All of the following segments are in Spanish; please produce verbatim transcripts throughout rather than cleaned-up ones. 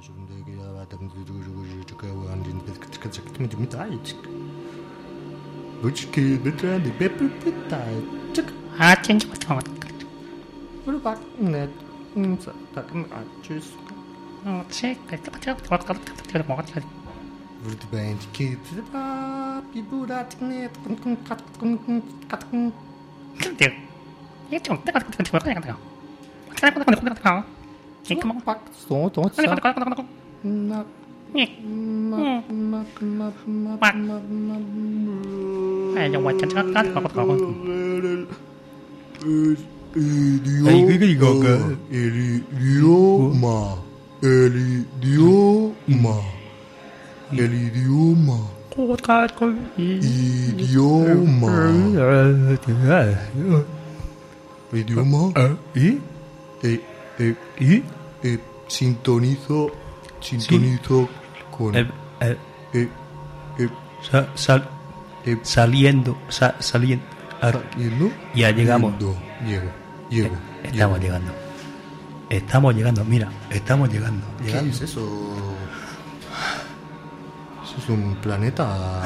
El idioma, el idioma, el idioma, idioma, idioma, ¿Y? eh, eh, ¿Y? eh, sintonizo, sintonizo con, El, el, eh, eh, sa- sal- eh, saliendo, sa- saliendo. Ahora, ¿yendo? ya llegamos. Yendo, llego, llego, Estamos llego. llegando. Estamos llegando, mira, estamos llegando. ¿Qué llegando. es eso? Eso es un planeta.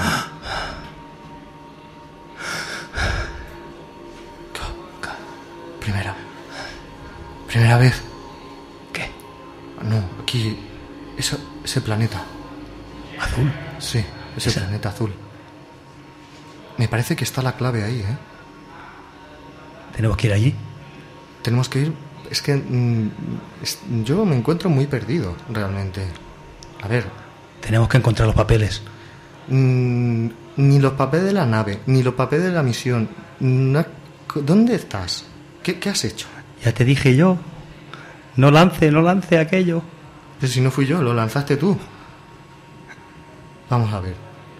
Primera. Primera vez. ¿Qué? No, aquí. Eso, ese planeta. Azul. Sí, ese Esa- planeta azul. Me parece que está la clave ahí, ¿eh? Tenemos que ir allí. Tenemos que ir. Es que mm, es- yo me encuentro muy perdido, realmente. A ver, Tenemos que encontrar los papeles. mm, ni los papeles de la nave, ni los papeles de la misión. na- ¿Dónde estás? ¿Qué, qué has hecho? Ya te dije yo. No lance, no lance aquello. Pero si no fui yo, lo lanzaste tú. Vamos a ver.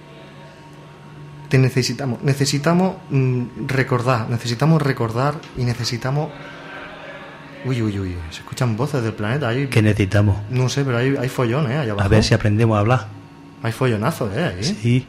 Te necesitamos. Necesitamos mm, recordar. Necesitamos recordar y necesitamos. Uy, uy, uy. Se escuchan voces del planeta ahí. ¿Qué necesitamos? No sé, pero hay, hay follón, ¿eh? Allá abajo. A ver si aprendemos a hablar. Hay follonazos, ¿eh? Ahí. Sí.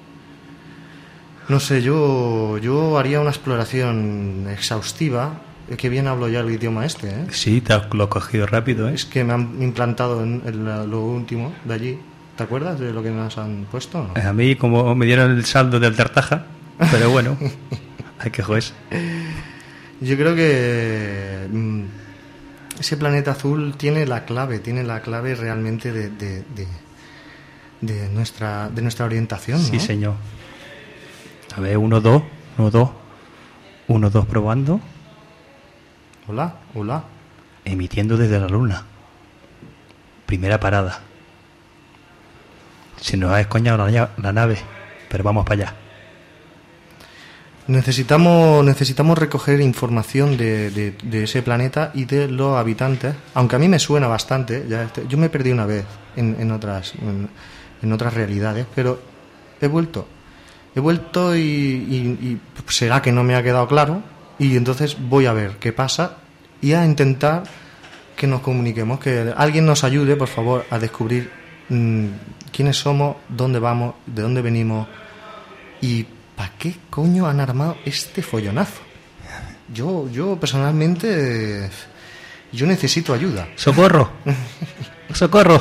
No sé, yo, yo haría una exploración exhaustiva. Que bien hablo ya el idioma este, ¿eh? Sí, te has- lo has cogido rápido, ¿eh? Es que me han implantado en, en la- lo último de allí. ¿Te acuerdas de lo que nos han puesto? o no? A mí, como me dieron el saldo del Tartaja, pero bueno, hay que joder. Yo creo que mm, ese planeta azul tiene la clave, tiene la clave realmente de, de, de, de nuestra, de nuestra orientación, ¿no? Sí, señor. A ver, uno, dos, uno, dos, uno, dos probando, Hola, hola. emitiendo desde la luna. Primera parada. Se nos ha escoñado la, lla- la nave, pero vamos para allá. Necesitamos, necesitamos recoger información de, de, de ese planeta y de los habitantes, aunque a mí me suena bastante. Ya este- yo me perdí una vez en, en otras en, en otras realidades, pero he vuelto. He vuelto y, y- y será que no me ha quedado claro, y entonces voy a ver qué pasa y a intentar que nos comuniquemos, que alguien nos ayude, por favor, a descubrir mm, quiénes somos, dónde vamos, de dónde venimos y para qué coño han armado este follonazo. Yo, yo personalmente, yo necesito ayuda. ¡Socorro! ¡Socorro!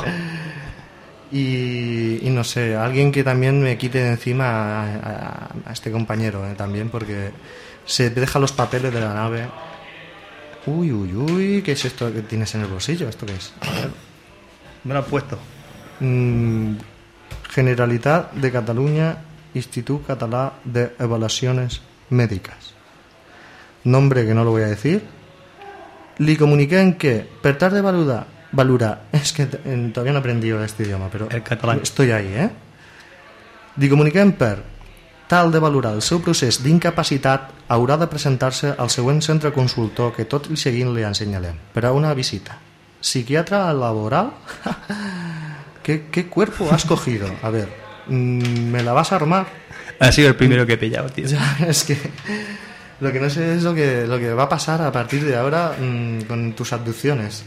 Y, y no sé, alguien que también me quite de encima a, a- a este compañero, eh, también, porque se deja los papeles de la nave. Uy, uy, uy, ¿qué es esto que tienes en el bolsillo? ¿Esto qué es? A ver. Me lo han puesto. Mm, Generalitat de Cataluña, Institut Català de Evaluaciones Médicas. Nombre que no lo voy a decir. Li comuniquen que, per tal de valorar, valorar, es que eh, todavía no he aprendido este idioma, pero El catalán. estoy ahí, eh? Li comuniquen per tal de valorar el seu procés d'incapacitat haurà de presentar-se al següent centre consultor que tot i seguint li ensenyarem per a una visita. Psiquiatra laboral? ¿Qué, ¿Qué cuerpo has cogido? A ver, mm, ¿me la vas a armar? Ha sido el primero que he pillado, tío. Ya, es que lo que no sé es lo que, lo que va a pasar a partir de ahora mm, con tus abducciones.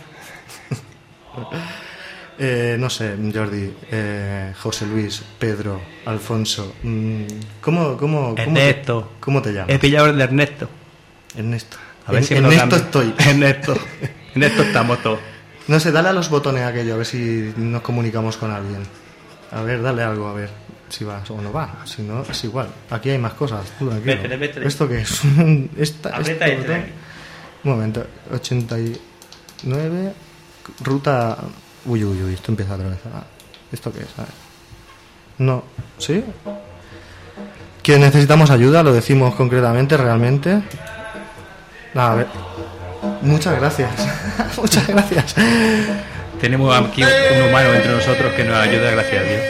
Eh, no sé, Jordi, eh, José Luis, Pedro, Alfonso, mm, ¿cómo, cómo, cómo, te, Ernesto. ¿cómo te llamas? He pillado el de Ernesto. Ernesto. A ver En- si me lo Ernesto cambio. estoy. Ernesto. Ernesto estamos todos. No sé, dale a los botones aquello, a ver si nos comunicamos con alguien. A ver, dale algo, a ver si va o no va. Si no, es igual. Aquí hay más cosas. Tú, tranquilo. Métele, métele. ¿Esto qué es? Esta, Aprieta este este de botón. aquí. Un momento. ochenta y nueve. Ruta. Uy, uy, uy. Esto empieza otra vez. Ah, ¿esto qué es? A ver. No. ¿Sí? Que necesitamos ayuda, lo decimos concretamente, realmente. A ver. Muchas gracias. Muchas gracias. Tenemos aquí un humano entre nosotros que nos ayuda, gracias a Dios.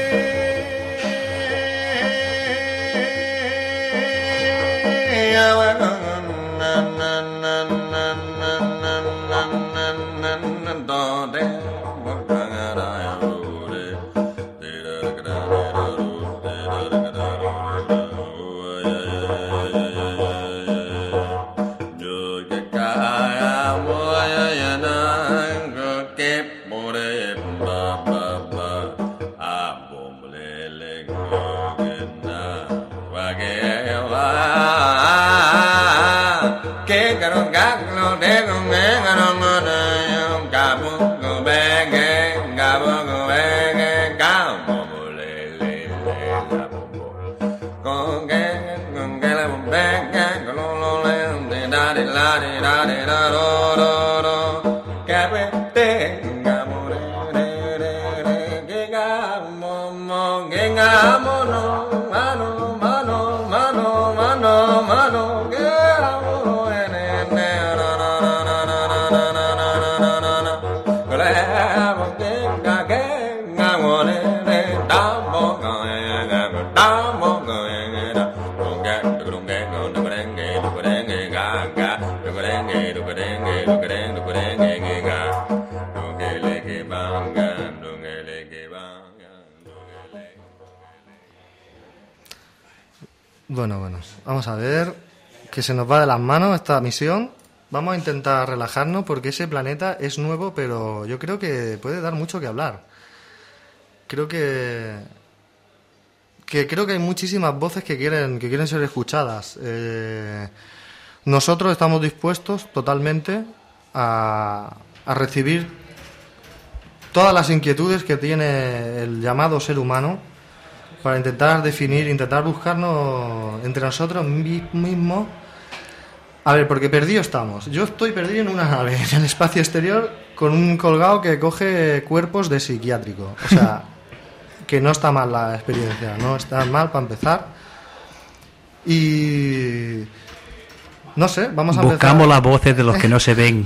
Bueno, bueno, vamos a ver, que se nos va de las manos esta misión. Vamos a intentar relajarnos porque ese planeta es nuevo, pero yo creo que puede dar mucho que hablar. Creo que que creo que hay muchísimas voces que quieren que quieren ser escuchadas. Eh, nosotros estamos dispuestos totalmente a, a recibir todas las inquietudes que tiene el llamado ser humano, para intentar definir, intentar buscarnos entre nosotros mismos. A ver, porque perdido estamos. Yo estoy perdido en una nave, en el espacio exterior, con un colgado que coge cuerpos de psiquiátrico. O sea, que no está mal la experiencia, no está mal para empezar. Y... no sé, vamos a Buscamos empezar. las voces de los que no se ven.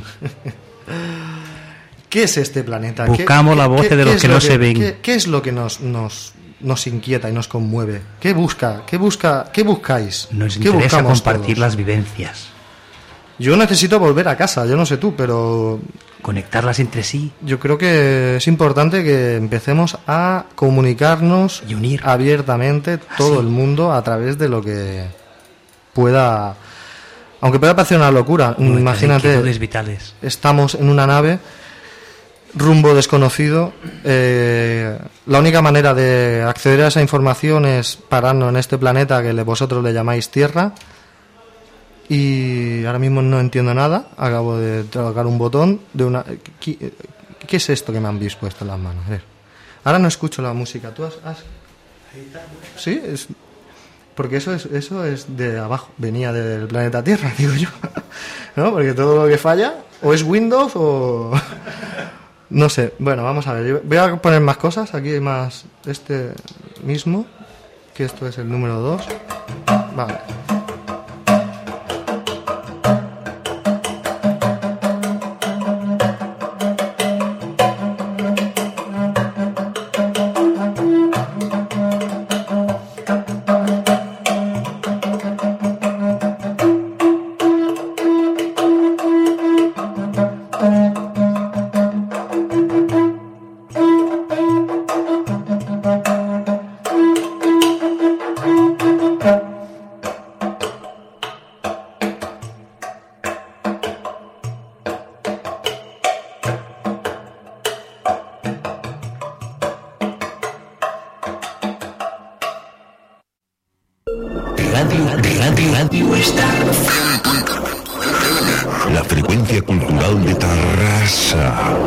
¿Qué es este planeta? Buscamos las voces de los que no se ven. ¿qué, ¿Qué es lo que nos... nos nos inquieta y nos conmueve? ¿Qué busca? ¿Qué busca? ¿Qué buscáis? Nos ¿Qué interesa buscamos compartir todos? las vivencias, Yo necesito volver a casa, yo no sé tú, pero conectarlas entre sí yo creo que es importante que empecemos a comunicarnos y unir abiertamente todo Así. el mundo a través de lo que pueda, aunque pueda parecer una locura. nuestras Imagínate, inquietudes vitales. estamos en una nave rumbo desconocido, eh, la única manera de acceder a esa información es pararnos en este planeta que le- vosotros le llamáis Tierra, y ahora mismo no entiendo nada, acabo de tocar un botón de una... ¿Qué, qué es esto que me han visto puesto en las manos? A ver, ahora no escucho la música, ¿tú has...? has... ¿Sí? Es... Porque eso es, eso es de abajo, venía del planeta Tierra, digo yo, ¿no? Porque todo lo que falla o es Windows o... No sé, bueno, vamos a ver. Yo voy a poner más cosas. Aquí hay más. Este mismo, que esto es el número dos. Vale. Radio, radio, radio está. La frecuencia cultural de Tarrasa.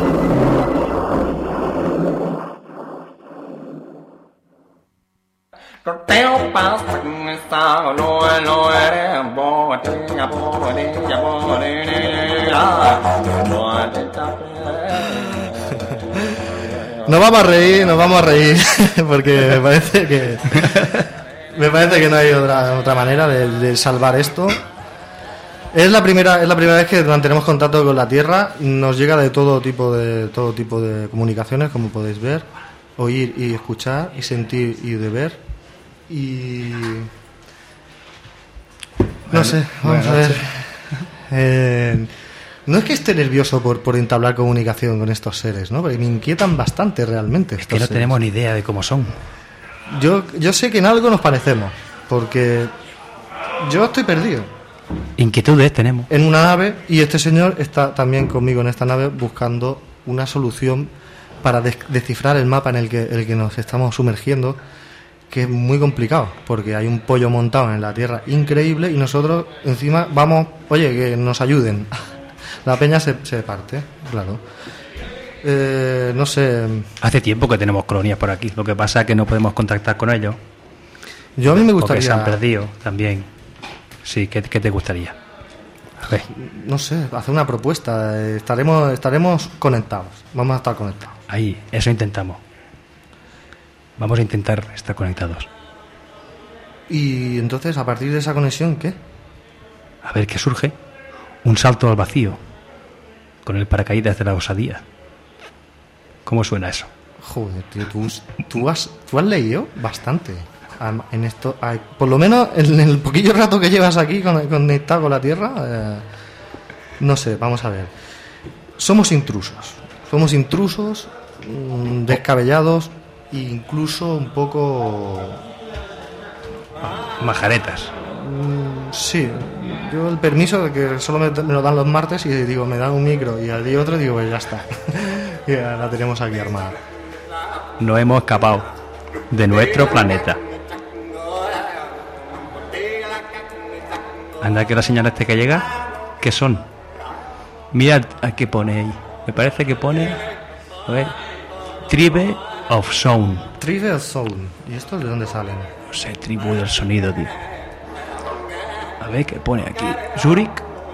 Nos vamos a reír, nos vamos a reír, porque me parece que me parece que no hay otra otra manera de, de salvar esto. Es la primera es la primera vez que mantenemos contacto con la Tierra. Nos llega de todo tipo de todo tipo de comunicaciones, como podéis ver, oír y escuchar, y sentir y de ver. Y no sé, vamos a ver. Eh, no es que esté nervioso por, por entablar comunicación con estos seres, ¿no? Porque me inquietan bastante realmente. Es que no seres. tenemos ni idea de cómo son. Yo, yo sé que en algo nos parecemos, porque yo estoy perdido. Inquietudes tenemos. En una nave, y este señor está también conmigo en esta nave buscando una solución para des- descifrar el mapa en el que, el que nos estamos sumergiendo, que es muy complicado, porque hay un pollo montado en la Tierra increíble y nosotros encima vamos, oye, que nos ayuden. La peña se, se parte, claro. Eh, no sé. Hace tiempo que tenemos colonias por aquí. Lo que pasa es que no podemos contactar con ellos. Yo a mí me Porque gustaría. se han perdido también. Sí, ¿qué, qué te gustaría? A ver. No sé, hacer una propuesta. Eh, Estaremos, estaremos conectados. Vamos a estar conectados. Ahí, eso intentamos. Vamos a intentar estar conectados. Y entonces, a partir de esa conexión, ¿qué? A ver qué surge. Un salto al vacío. Con el paracaídas de la osadía. ¿Cómo suena eso? Joder, tío, tú, tú, has, tú has leído bastante en esto. Hay, por lo menos en el poquillo rato que llevas aquí con- conectado con la Tierra, eh, no sé, vamos a ver. Somos intrusos. Somos intrusos, mm, descabellados e incluso un poco... Majaretas. Mm, sí, yo el permiso de que solo me, me lo dan los martes y digo, me dan un micro, y al día otro digo, pues ya está. Ya la tenemos aquí armada. No hemos escapado de nuestro planeta. Anda, que la señal este que llega, ¿qué son? Mira a qué pone ahí. Me parece que pone, a ver, Tribe of Sound. Trivial Zone. ¿Y estos de dónde salen? No sé, tribu del sonido, tío. A ver qué pone aquí. Zurich.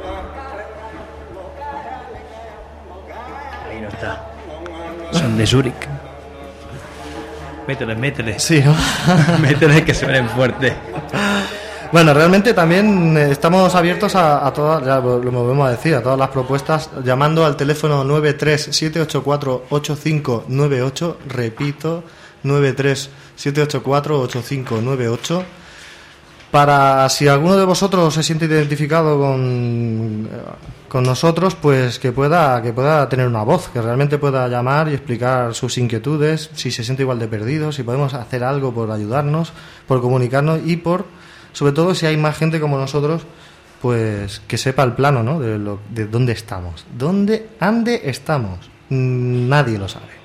Ahí no está. Son de Zurich. Métele, métele. Sí, ¿no? Métele que suenen fuerte. Bueno, realmente también eh, estamos abiertos a, a todas, ya lo lo volvemos a decir, a todas las propuestas, llamando al teléfono nueve tres siete ocho cuatro ocho cinco nueve ocho, repito, nueve tres siete ocho cuatro ocho cinco nueve ocho, para si alguno de vosotros se siente identificado con, eh, con nosotros, pues que pueda, que pueda tener una voz, que realmente pueda llamar y explicar sus inquietudes, si se siente igual de perdido, si podemos hacer algo por ayudarnos, por comunicarnos y por... Sobre todo si hay más gente como nosotros, pues que sepa el plano, ¿no? De, lo, de dónde estamos. ¿Dónde, ande estamos? Mm, Nadie lo sabe.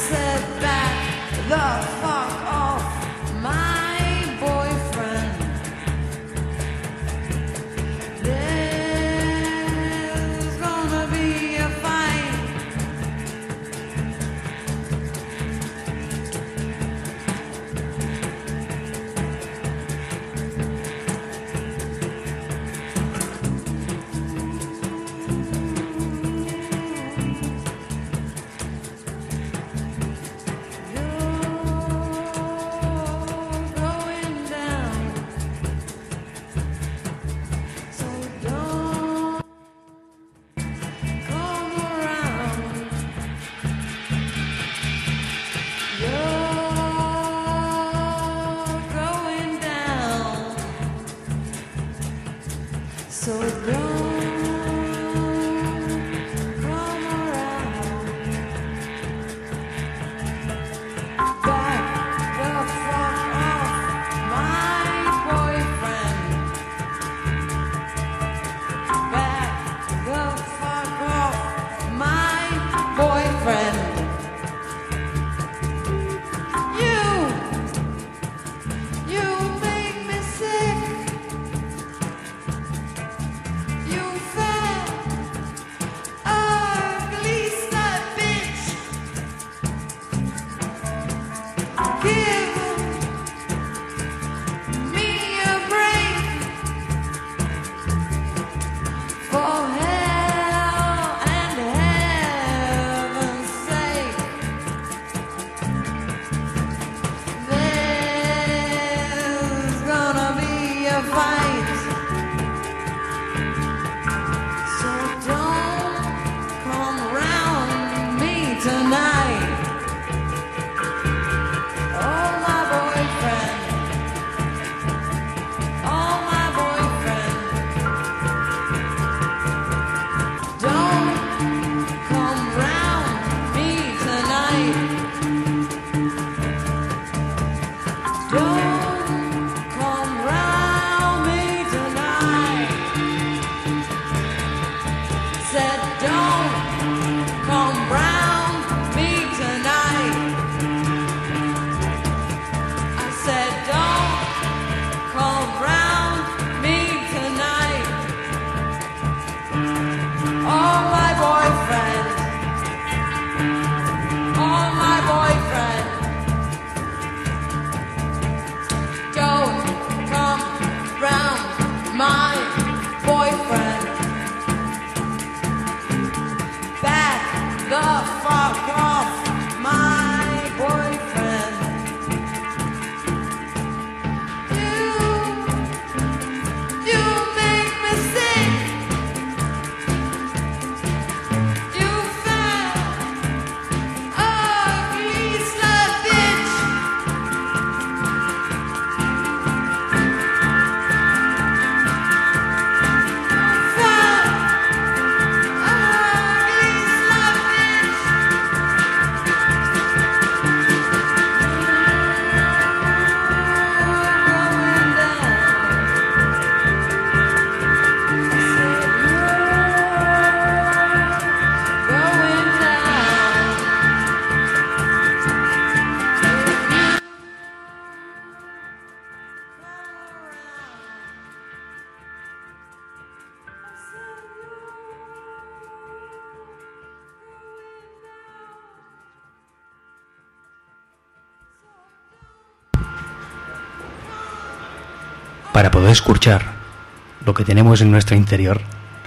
Para poder escuchar lo que tenemos en nuestro interior,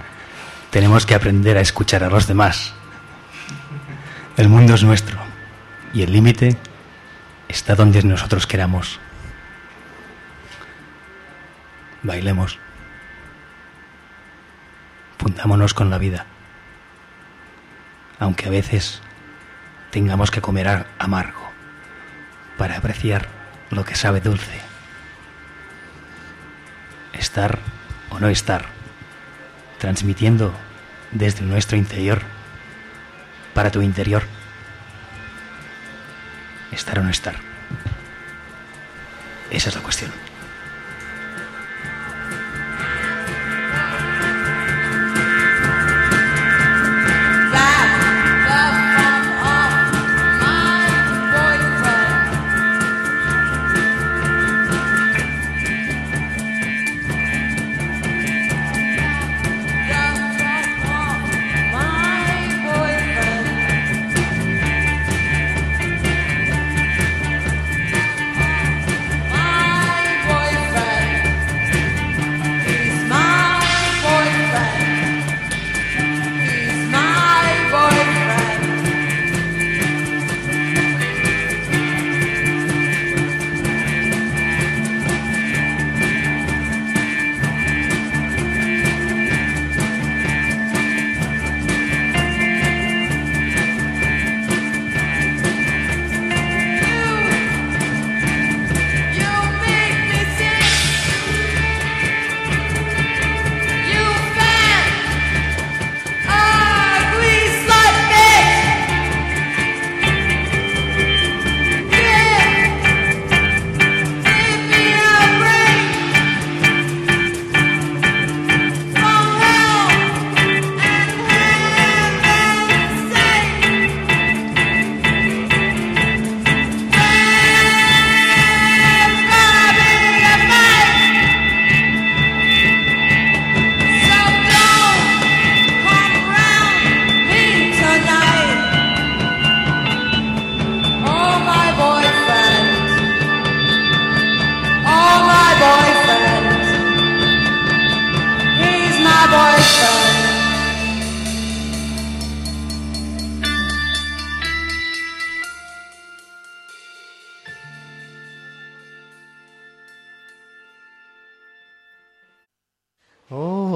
tenemos que aprender a escuchar a los demás. El mundo es nuestro y el límite está donde nosotros queramos. Bailemos. Fundámonos con la vida. Aunque a veces tengamos que comer amargo para apreciar lo que sabe dulce. Estar o no estar, transmitiendo desde nuestro interior para tu interior. Estar o no estar. Esa es la cuestión. Back, up, up, up, my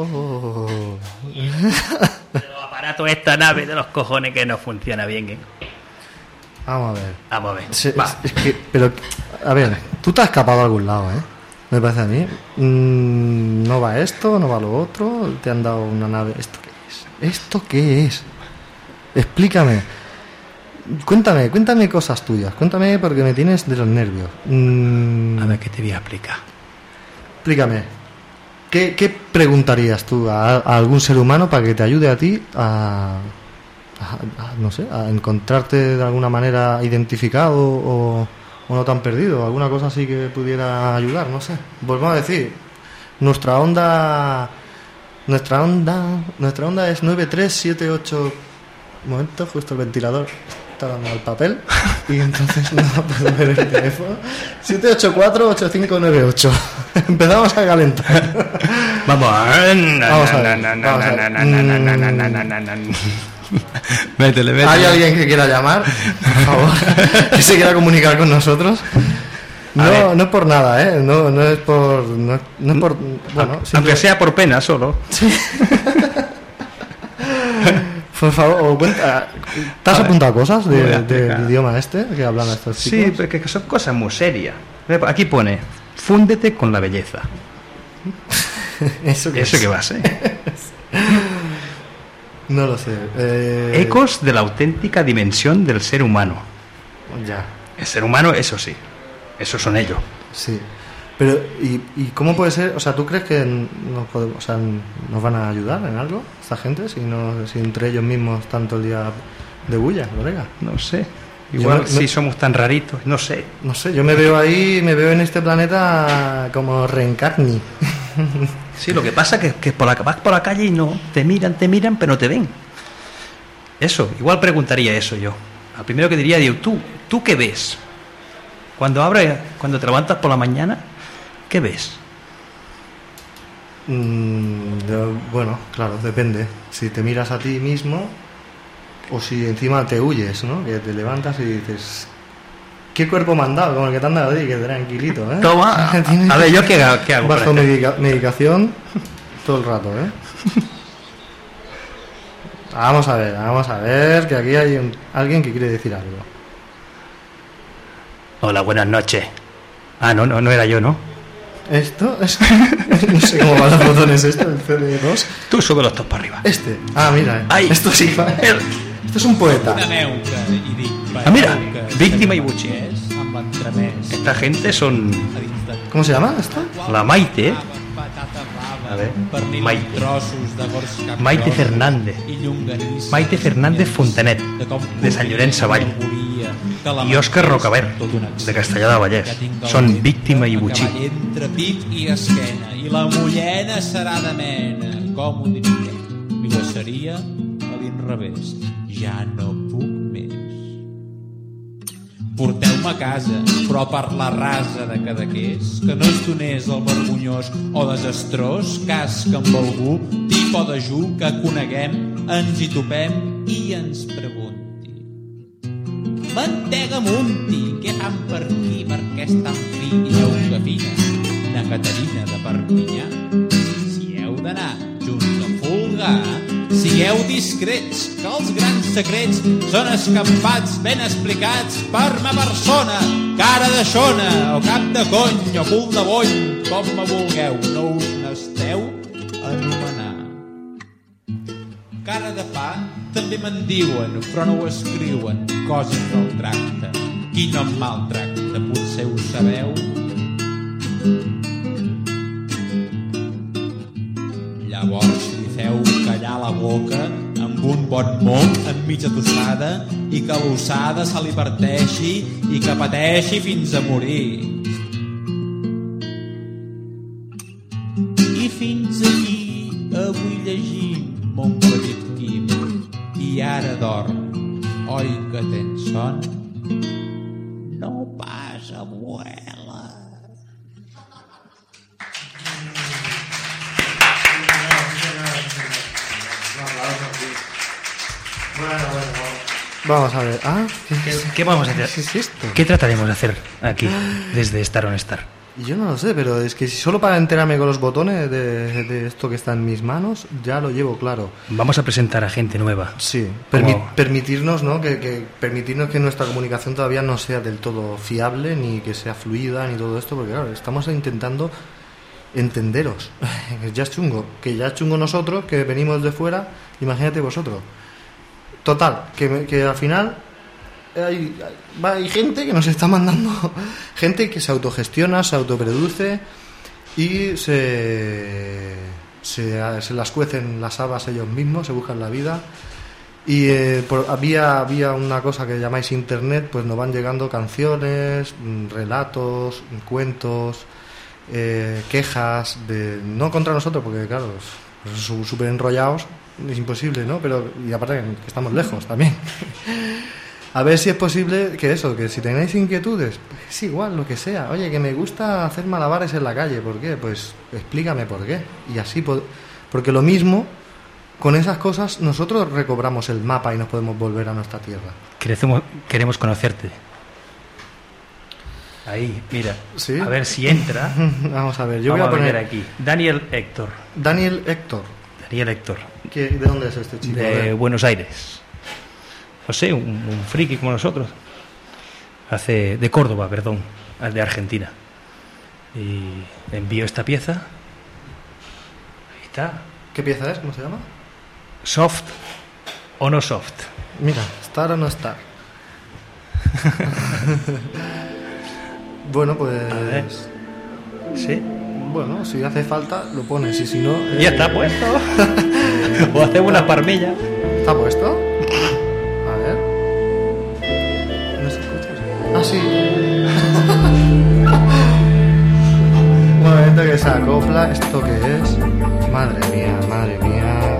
Oh. El aparato, esta nave de los cojones que no funciona bien, ¿eh? Vamos a ver. Vamos a ver. Se- Va. es que, pero, a ver, tú te has escapado a algún lado, ¿eh? Me parece a mí. Mm, no va esto, no va lo otro. Te han dado una nave. ¿Esto qué es? ¿Esto qué es? Explícame. Cuéntame, cuéntame cosas tuyas. Cuéntame porque me tienes de los nervios. Mm, A ver, ¿qué te voy a explicar? explícame. ¿Qué, qué preguntarías tú a, a algún ser humano para que te ayude a ti a, a- a, no sé, a encontrarte de alguna manera identificado o, o no tan perdido? Alguna cosa así que pudiera ayudar, no sé. Volvemos a decir, nuestra onda, nuestra onda, nuestra onda es nueve tres siete ocho. Un momento, justo el ventilador está dando al papel y entonces no puedo ver el teléfono. siete ocho cuatro ocho cinco nueve ocho. Empezamos a calentar. Vamos a ver. Vamos a ver, vamos a ver. Métele, métele. ¿Hay alguien que quiera llamar? Por favor, que se quiera comunicar con nosotros. A No, ver. no es por nada, ¿eh? No, no es por... No, no es por... Bueno, Aunque simple- sea por pena solo. Por favor, o cuenta... ¿Te has A ver, apuntado cosas de- voy a del explicar. idioma este que hablan estos Sí, chicos? porque que son cosas muy serias. Ve, aquí pone, fúndete con la belleza. ¿Eso qué ¿Eso es? qué va a ser? No lo sé. Eh, Ecos de la auténtica dimensión del ser humano. Ya, El ser humano, eso sí. Esos son ellos. sí. Pero, ¿y, ¿y cómo puede ser? O sea, ¿tú crees que nos, podemos, o sea, nos van a ayudar en algo esta gente? Si, no, si entre ellos mismos tanto el día de bulla, Lorega. No sé. Igual Yo no- si no- somos tan raritos, no sé. No sé, yo me veo ahí, me veo en este planeta como reencarni. Sí, lo que pasa es que, que por la, vas por la calle y no, te miran, te miran, pero no te ven. Eso, igual preguntaría eso yo. Al primero que diría, digo, ¿tú, ¿tú qué ves? Cuando abres, cuando te levantas por la mañana, ¿qué ves? Mm, yo- bueno, claro, depende. Si te miras a ti mismo o si encima te huyes, ¿no? Que te levantas y dices, ¿qué cuerpo me han dado? Como el que te han dado a ti, que tranquilito, ¿eh? Toma, a, Tienes- a ver, ¿yo qué, hago- qué hago? para Bajo este? medica- medicación todo el rato, ¿eh? Vamos a ver, vamos a ver, que aquí hay un- alguien que quiere decir algo. Hola, buenas noches. Ah, no, no, no era yo, ¿no? Esto es... no sé cómo van los botones esto, el C D dos. Tú sube los dos para arriba. Este. Ah, mira. Ai. Esto sí. va. El- Esto es un poeta. Ah, mira, víctima y Buchi. Esta gente son ¿Cómo se llama esto? la Maite. A ver, Maite. Maite Fernández. Maite Fernández Fontanet, de Sant Llorenç Savall. I Òscar Rocabert, de Castellar del Vallès. Són víctima i botxí. Entre pit i esquena, i la mullena serà de mena. Com ho diria? Millor seria a l'inrevés. Ja no puc més. Porteu-me a casa, però per la rasa de Cadaqués, que no es donés el vergonyós o desastrós cas que amb algú, tip o dejú, que coneguem, ens hi topem i ens pregunti. Mantega Munti, què fan per aquí, per què estan fi i heu que fina? Na Caterina de Perpinyà. Si heu d'anar junts a folgar, sigueu discrets, que els grans secrets són escampats, ben explicats per ma persona, cara de xona, o cap de cony, o cul de bony, com me vulgueu, no us n'esteu anomenar. Cara de pa també me'n diuen, però no ho escriuen, coses del tracte. Qui no em maltracta, potser ho sabeu? Llavors li feu callar la boca amb un bon moc en mitja tostada i que l'ossada se li parteixi i que pateixi fins a morir. I fins aquí avui llegim mon petit Quim i ara dorm, oi que tens son? No pas, abuela. Vamos a ver. Ah, ¿qué, ¿Qué, qué vamos a hacer? ¿qué es esto? ¿Qué trataremos de hacer aquí, desde Star on Star? Y yo no lo sé, pero es que si solo para enterarme con los botones de, de esto que está en mis manos, ya lo llevo claro. Vamos a presentar a gente nueva. Sí, permi- Como- permitirnos, ¿no? Que, que permitirnos que nuestra comunicación todavía no sea del todo fiable, ni que sea fluida, ni todo esto, porque claro, estamos intentando entenderos. Ya es chungo, que ya es chungo nosotros, que venimos de fuera, imagínate vosotros. Total, que, que al final hay, hay, hay gente que nos está mandando, gente que se autogestiona, se autoproduce y se, se, se las cuecen las habas ellos mismos, se buscan la vida. Y eh, por, había, había una cosa que llamáis internet, pues nos van llegando canciones, relatos, cuentos, eh, quejas, de no contra nosotros, porque claro, pues, súper enrollados, es imposible, ¿no? Pero, y aparte que estamos lejos también. A ver si es posible que eso, que si tenéis inquietudes, es igual, lo que sea. Oye, que me gusta hacer malabares en la calle, ¿por qué? Pues explícame por qué. Y así, porque lo mismo, con esas cosas, nosotros recobramos el mapa y nos podemos volver a nuestra tierra. Queremos, queremos conocerte. Ahí, mira. ¿Sí? A ver si entra. Vamos a ver, yo Vamos voy a poner ver aquí. Daniel Héctor. Daniel Héctor. Daniel Héctor. ¿Qué, ¿De dónde es este chico? A De ver. Buenos Aires. No sé, un, un friki como nosotros. Hace de Córdoba, perdón, de Argentina. Y envío esta pieza. Ahí está. ¿Qué pieza es? ¿Cómo se llama? Soft o no soft. Mira, estar o no estar. Bueno, pues... A ver. Sí. Bueno, si hace falta, lo pones, y si no... eh, Ya está puesto. O hacemos una parmilla. ¿Está puesto? A ver. ¿No se escucha? Ah, sí. Un momento que se acopla. ¿Esto qué es? Madre mía, madre mía.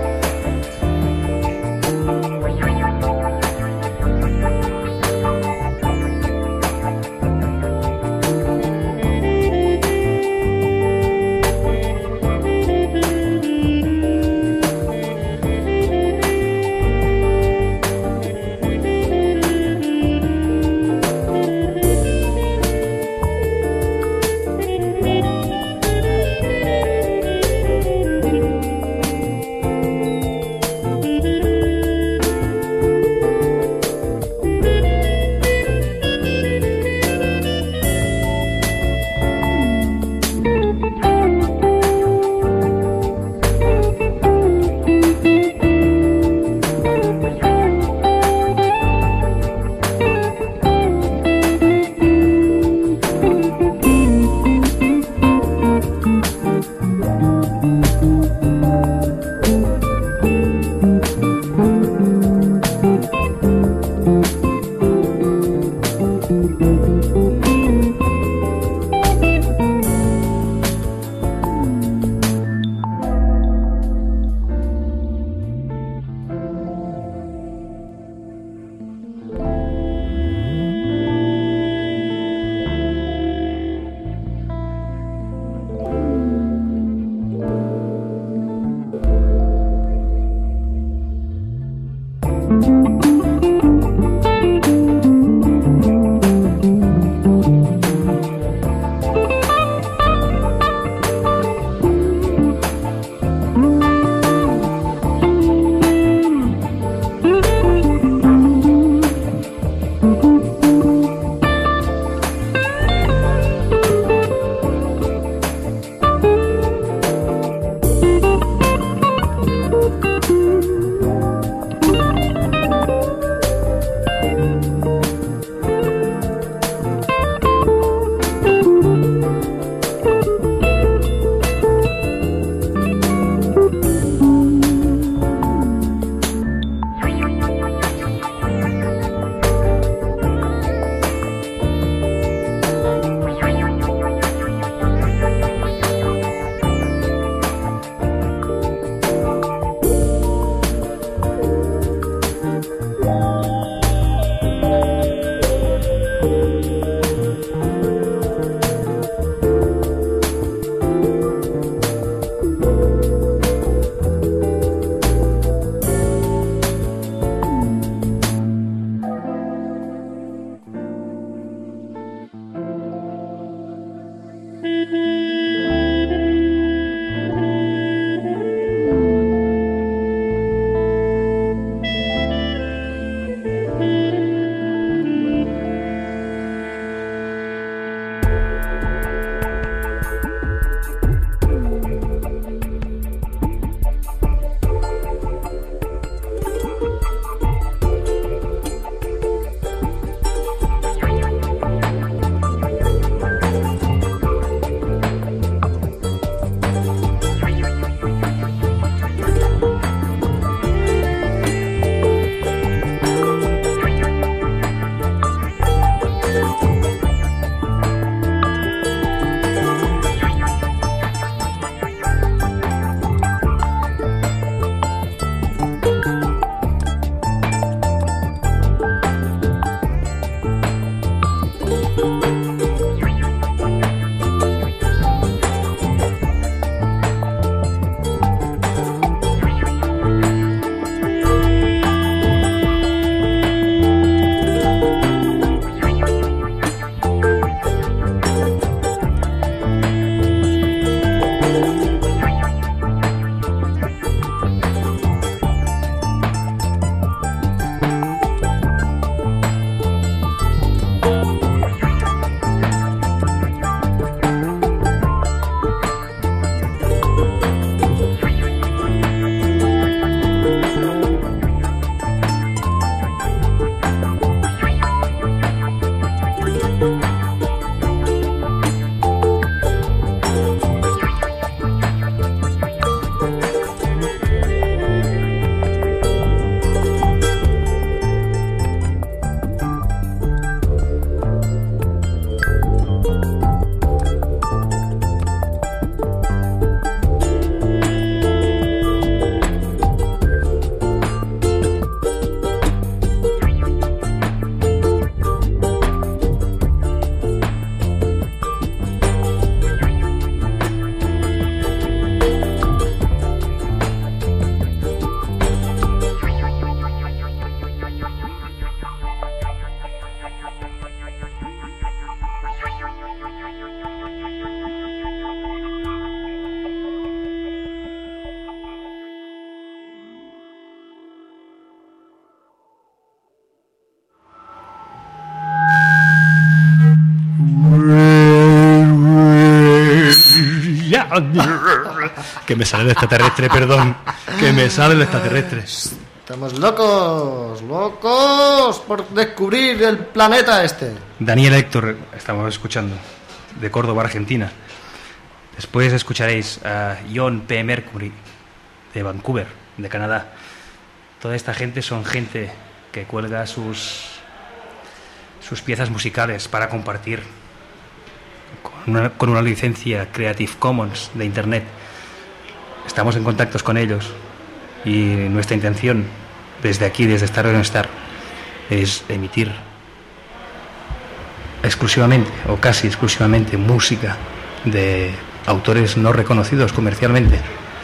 Que me sale el extraterrestre, perdón. Que me sale el extraterrestre. Estamos locos, locos por descubrir el planeta este. Daniel Héctor, estamos escuchando, de Córdoba, Argentina. Después escucharéis a John P. Mercury, de Vancouver, de Canadá. Toda esta gente son gente que cuelga sus, sus piezas musicales para compartir con una, con una licencia Creative Commons de Internet. Estamos en contactos con ellos y nuestra intención desde aquí, desde Star on Star, es emitir exclusivamente o casi exclusivamente música de autores no reconocidos comercialmente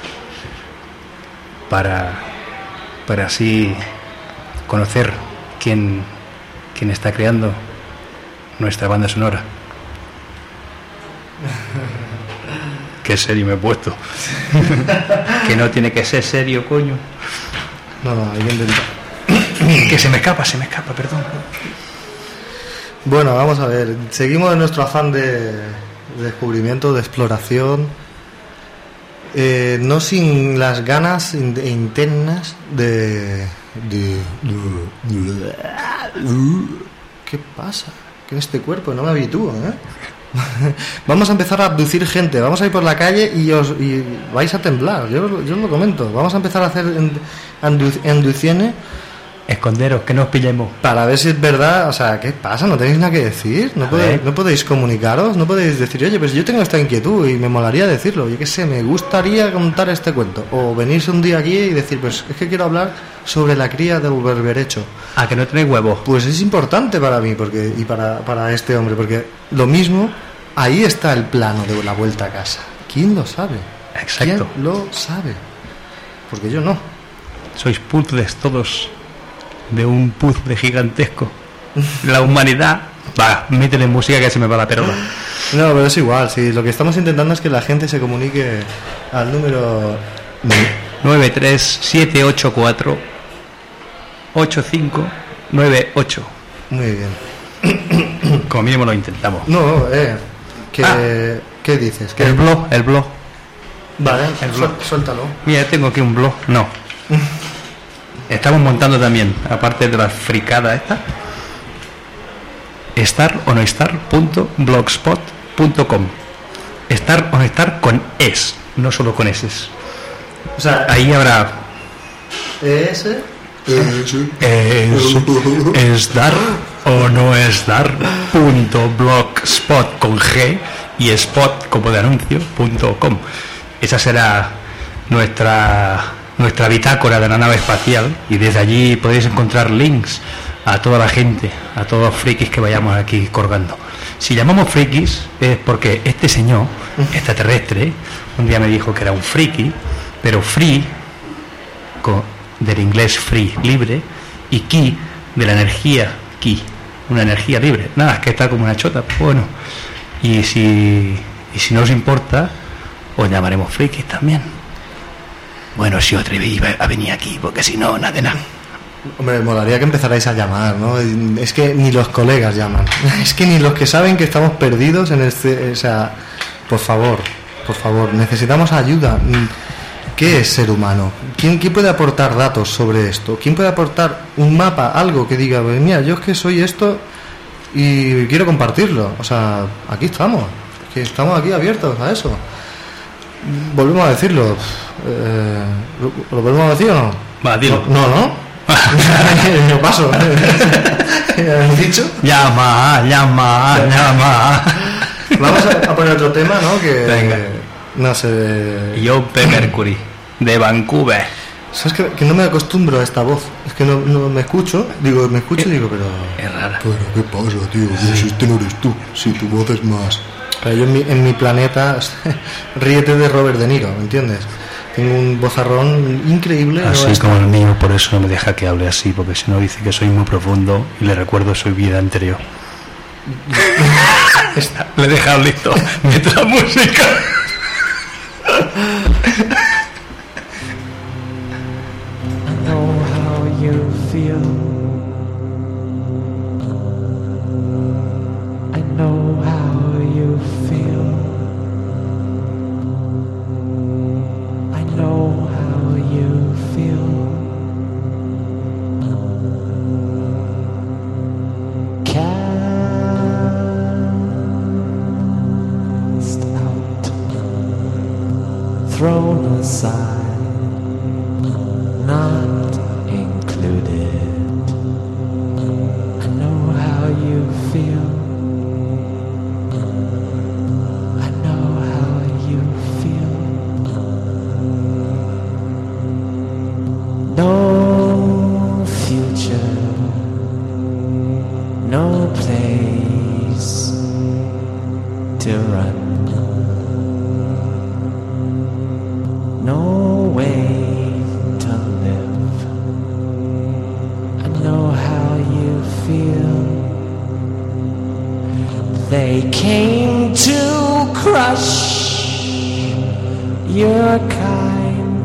para, para así conocer quién, quién está creando nuestra banda sonora. Qué serio me he puesto. Que no tiene que ser serio, coño. No, no, hay que intentar. Que se me escapa, se me escapa, perdón. Bueno, vamos a ver. Seguimos en nuestro afán de, de descubrimiento, de exploración. Eh, no sin las ganas in- internas de, de, de... ¿Qué pasa? ¿Qué en este cuerpo? No me habitúo, ¿eh? Vamos a empezar a abducir gente. Vamos a ir por la calle y os y vais a temblar. Yo, yo os lo comento. Vamos a empezar a hacer inducciones. Esconderos, que no os pillemos. Para ver si es verdad. O sea, ¿qué pasa? ¿No tenéis nada que decir? ¿No, podéis, ¿no podéis comunicaros? ¿No podéis decir, oye, pues yo tengo esta inquietud y me molaría decirlo? Yo qué sé, me gustaría contar este cuento. O venirse un día aquí y decir, pues es que quiero hablar sobre la cría del berberecho. ¿A que no tenéis huevos? Pues es importante para mí porque y para, para este hombre, porque lo mismo, ahí está el plano de la vuelta a casa. ¿Quién lo sabe? Exacto. ¿Quién lo sabe? Porque yo no. Sois puzzles todos de un puzzle gigantesco. La humanidad. Va, métele música que se me va la perola. No, pero es igual. Si lo que estamos intentando es que la gente se comunique al número nueve tres siete ocho cuatro ocho cinco nueve ocho. Muy bien. Como mínimo lo intentamos. No, eh. Que, Ah. ¿Qué dices? ¿Qué? El blog, el blog. Vale, El suel- blog. suéltalo. Mira, tengo aquí un blog. No. Estamos montando también, aparte de la fricada esta, estar o no estar punto blogspot punto com. Estar o no estar con es, no solo con eses. O sea, Ahí habrá ese. es, es dar o no es dar punto blogspot con G y spot como de anuncio punto com. Esa será nuestra nuestra bitácora de la nave espacial y desde allí podéis encontrar links a toda la gente, a todos los frikis que vayamos aquí colgando. Si llamamos frikis es porque este señor extraterrestre un día me dijo que era un friki, pero free con, del inglés free, libre, y ki, de la energía ki, una energía libre. Nada, es que está como una chota, pues bueno. Y si, y si no os importa, os llamaremos frikis también. Bueno, si os atrevéis a venir aquí, porque si no, nada de nada. Hombre, molaría que empezarais a llamar, ¿no? Es que ni los colegas llaman. Es que ni los que saben que estamos perdidos en este... O sea, por favor, por favor, necesitamos ayuda. ¿Qué es ser humano? ¿Quién, quién puede aportar datos sobre esto? ¿Quién puede aportar un mapa, algo que diga, pues mira, yo es que soy esto y quiero compartirlo? O sea, aquí estamos, que estamos aquí abiertos a eso. Volvemos a decirlo. Eh, ¿lo, ¿Lo volvemos a decir o no? Va, dilo. No, no. ¿no? Yo paso. ¿Ya hemos dicho? Llama, llama, llama. Vamos a, a poner otro tema, ¿no? Que Venga. no sé. John P. Mercury, de Vancouver. ¿Sabes que, que no me acostumbro a esta voz? Es que no, no me escucho. Digo, me escucho y digo, pero. Es rara. Pero ¿qué pasa, tío? Que si este no eres tú, si tu voz es más... Pero yo en mi, en mi planeta ríete de Robert De Niro, ¿me entiendes? Tengo un vozarrón increíble. Así no como el mío, por eso no me deja que hable así, porque si no dice que soy muy profundo y le recuerdo su vida anterior. Le he dejado listo. Mete la música. I know how you feel. I know how you feel. thrown aside, not included. I know how you feel. I know how you feel. No future, no place to run, no way to live. I know how you feel. They came to crush your kind.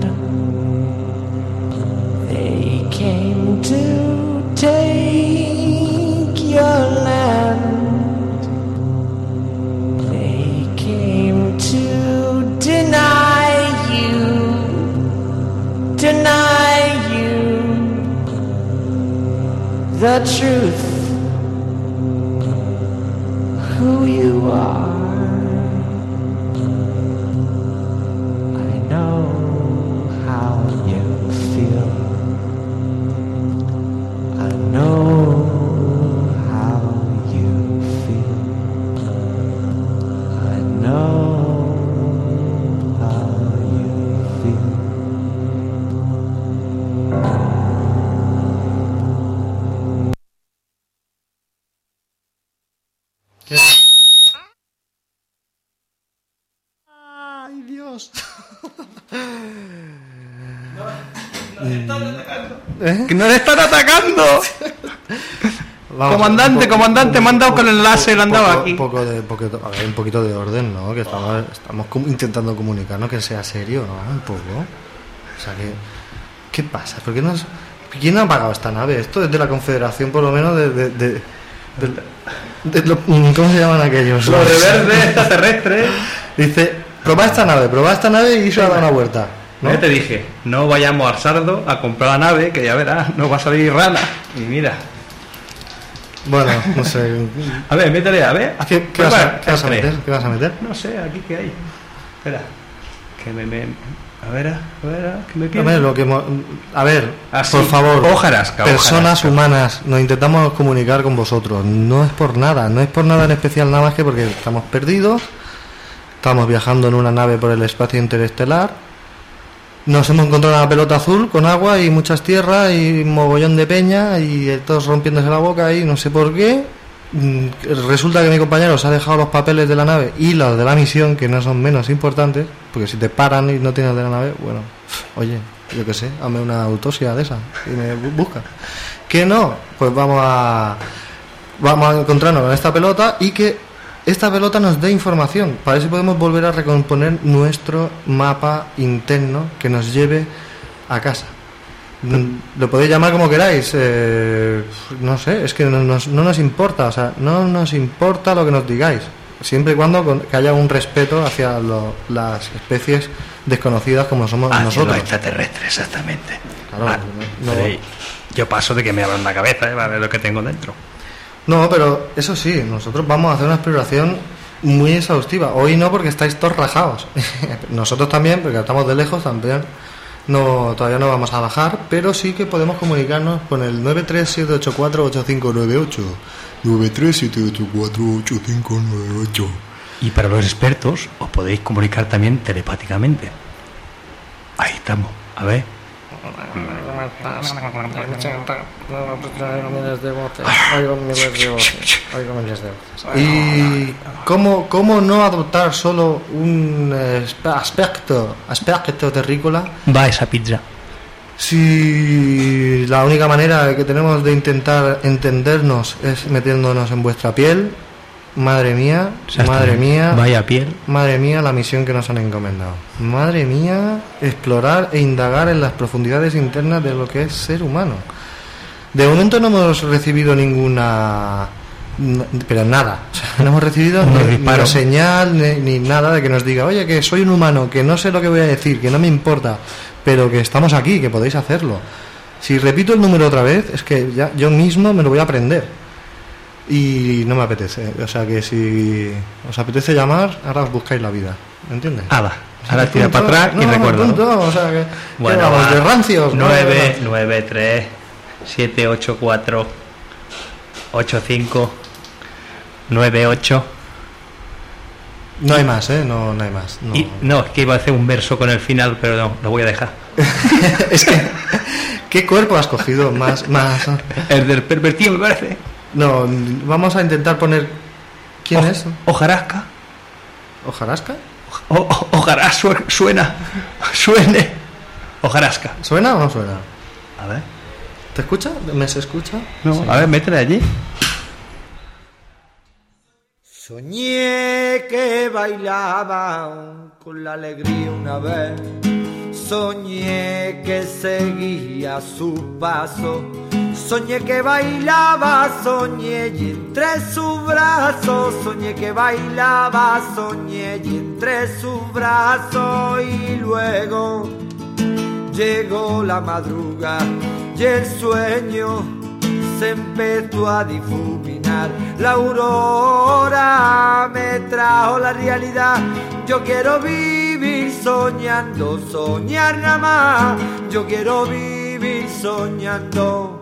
They came to take your land. They came to deny you, deny you the truth, who you are. I know how you feel. I know how you feel. I know how you feel. ¡Ay, Dios! ¡Que no le están atacando! Vamos, Comandante, un poco- comandante, un- me han dado un- con el láser, un han dado poco- aquí. poco de, poquito- a ver, un poquito de orden, ¿no? Que estamos, estamos com- intentando comunicarnos, que sea serio, ¿no? Un poco. O sea, que... ¿Qué pasa? ¿Por qué no es- ¿Quién ha pagado esta nave? Esto es de la Confederación, por lo menos, de... de, de- de- de lo- ¿Cómo se llaman aquellos? Los reverdes extraterrestres. Dice, probad esta nave, probad esta nave y se ha dado una vuelta, ¿no? Ya te dije, no vayamos al Sardo a comprar la nave, que ya verás, no va a salir rana. Y mira, Bueno, no sé. a ver, métele, a ver. ¿Qué, qué vas, a, qué vas a meter? ¿Qué vas a meter? No sé, aquí qué hay. Espera, que me... me a ver, a ver, que me A pierdo. ver, lo que mo- a ver, Así, por favor, hojarasca, personas hojarasca. humanas, nos intentamos comunicar con vosotros. No es por nada, no es por nada en especial, nada más que porque estamos perdidos, estamos viajando en una nave por el espacio interestelar, nos hemos encontrado una pelota azul con agua y muchas tierras y mogollón de peña y eh, todos rompiéndose la boca y no sé por qué. Mm, Resulta que mi compañero os ha dejado los papeles de la nave y los de la misión, que no son menos importantes, porque si te paran y no tienes de la nave, bueno, oye, yo qué sé, hazme una autopsia de esa y me bu- busca. Que no, pues vamos a vamos a encontrarnos con esta pelota y que esta pelota nos dé información, para eso podemos volver a recomponer nuestro mapa interno que nos lleve a casa. Mm, Lo podéis llamar como queráis, eh, no sé, es que no nos, no nos importa, o sea, no nos importa lo que nos digáis, siempre y cuando con- que haya un respeto hacia lo- las especies desconocidas como somos Hacia nosotros. los extraterrestres, exactamente. Claro, Ah, no- pero, ey, yo paso de que me abran la cabeza, ¿eh? Para ver lo que tengo dentro. No, pero eso sí, nosotros vamos a hacer una exploración muy exhaustiva. Hoy no, porque estáis todos rajados. Nosotros también, porque estamos de lejos, también no, todavía no vamos a bajar, pero sí que podemos comunicarnos con el nueve tres siete ocho cuatro ocho cinco nueve ocho. nueve tres siete ocho cuatro ocho cinco nueve ocho. Y para los expertos, os podéis comunicar también telepáticamente. Ahí estamos, a ver. ¿Y cómo, cómo no adoptar solo un eh, aspecto, aspecto terrícola Va esa pizza. si la única manera que tenemos de intentar entendernos es metiéndonos en vuestra piel? Madre mía, madre mía, Vaya piel. madre mía, la misión que nos han encomendado. Madre mía, explorar e indagar en las profundidades internas de lo que es ser humano. De momento no hemos recibido ninguna, n- pero nada, o sea, no hemos recibido Unos ni, ni disparos. una señal ni, ni nada de que nos diga, oye, que soy un humano, que no sé lo que voy a decir, que no me importa, pero que estamos aquí, que podéis hacerlo. Si repito el número otra vez, es que ya yo mismo me lo voy a aprender. Y no me apetece, o sea que si os apetece llamar, ahora os buscáis la vida, ¿me entiendes? Hala, Ahora tira para atrás y no, recuerda. Punto, ¿no? O sea, que, bueno, que vamos de rancios. nueve, nueve, tres, siete, ocho, cuatro, ocho, cinco, nueve, ocho. No hay más, ¿eh? No, no hay más. No. Y, no, es que iba a hacer un verso con el final, pero no, lo voy a dejar. Es que, ¿qué cuerpo has cogido? Más, más. El del pervertido, me parece. No, vamos a intentar poner. ¿Quién o, es? Ojarasca. ¿Ojarasca? O, o, ojará suena, suene. Ojarasca. ¿Suena o no suena? A ver. ¿Te escucha? ¿Me se escucha? No, sí. A ver, métele allí. Soñé que bailaba con la alegría una vez. Soñé que seguía su paso. Soñé que bailaba, soñé y entre sus brazos. Soñé que bailaba, soñé y entre sus brazos. Y luego llegó la madrugada y el sueño se empezó a difuminar. La aurora me trajo la realidad. Yo quiero vivir soñando, soñar nada más. Yo quiero vivir soñando.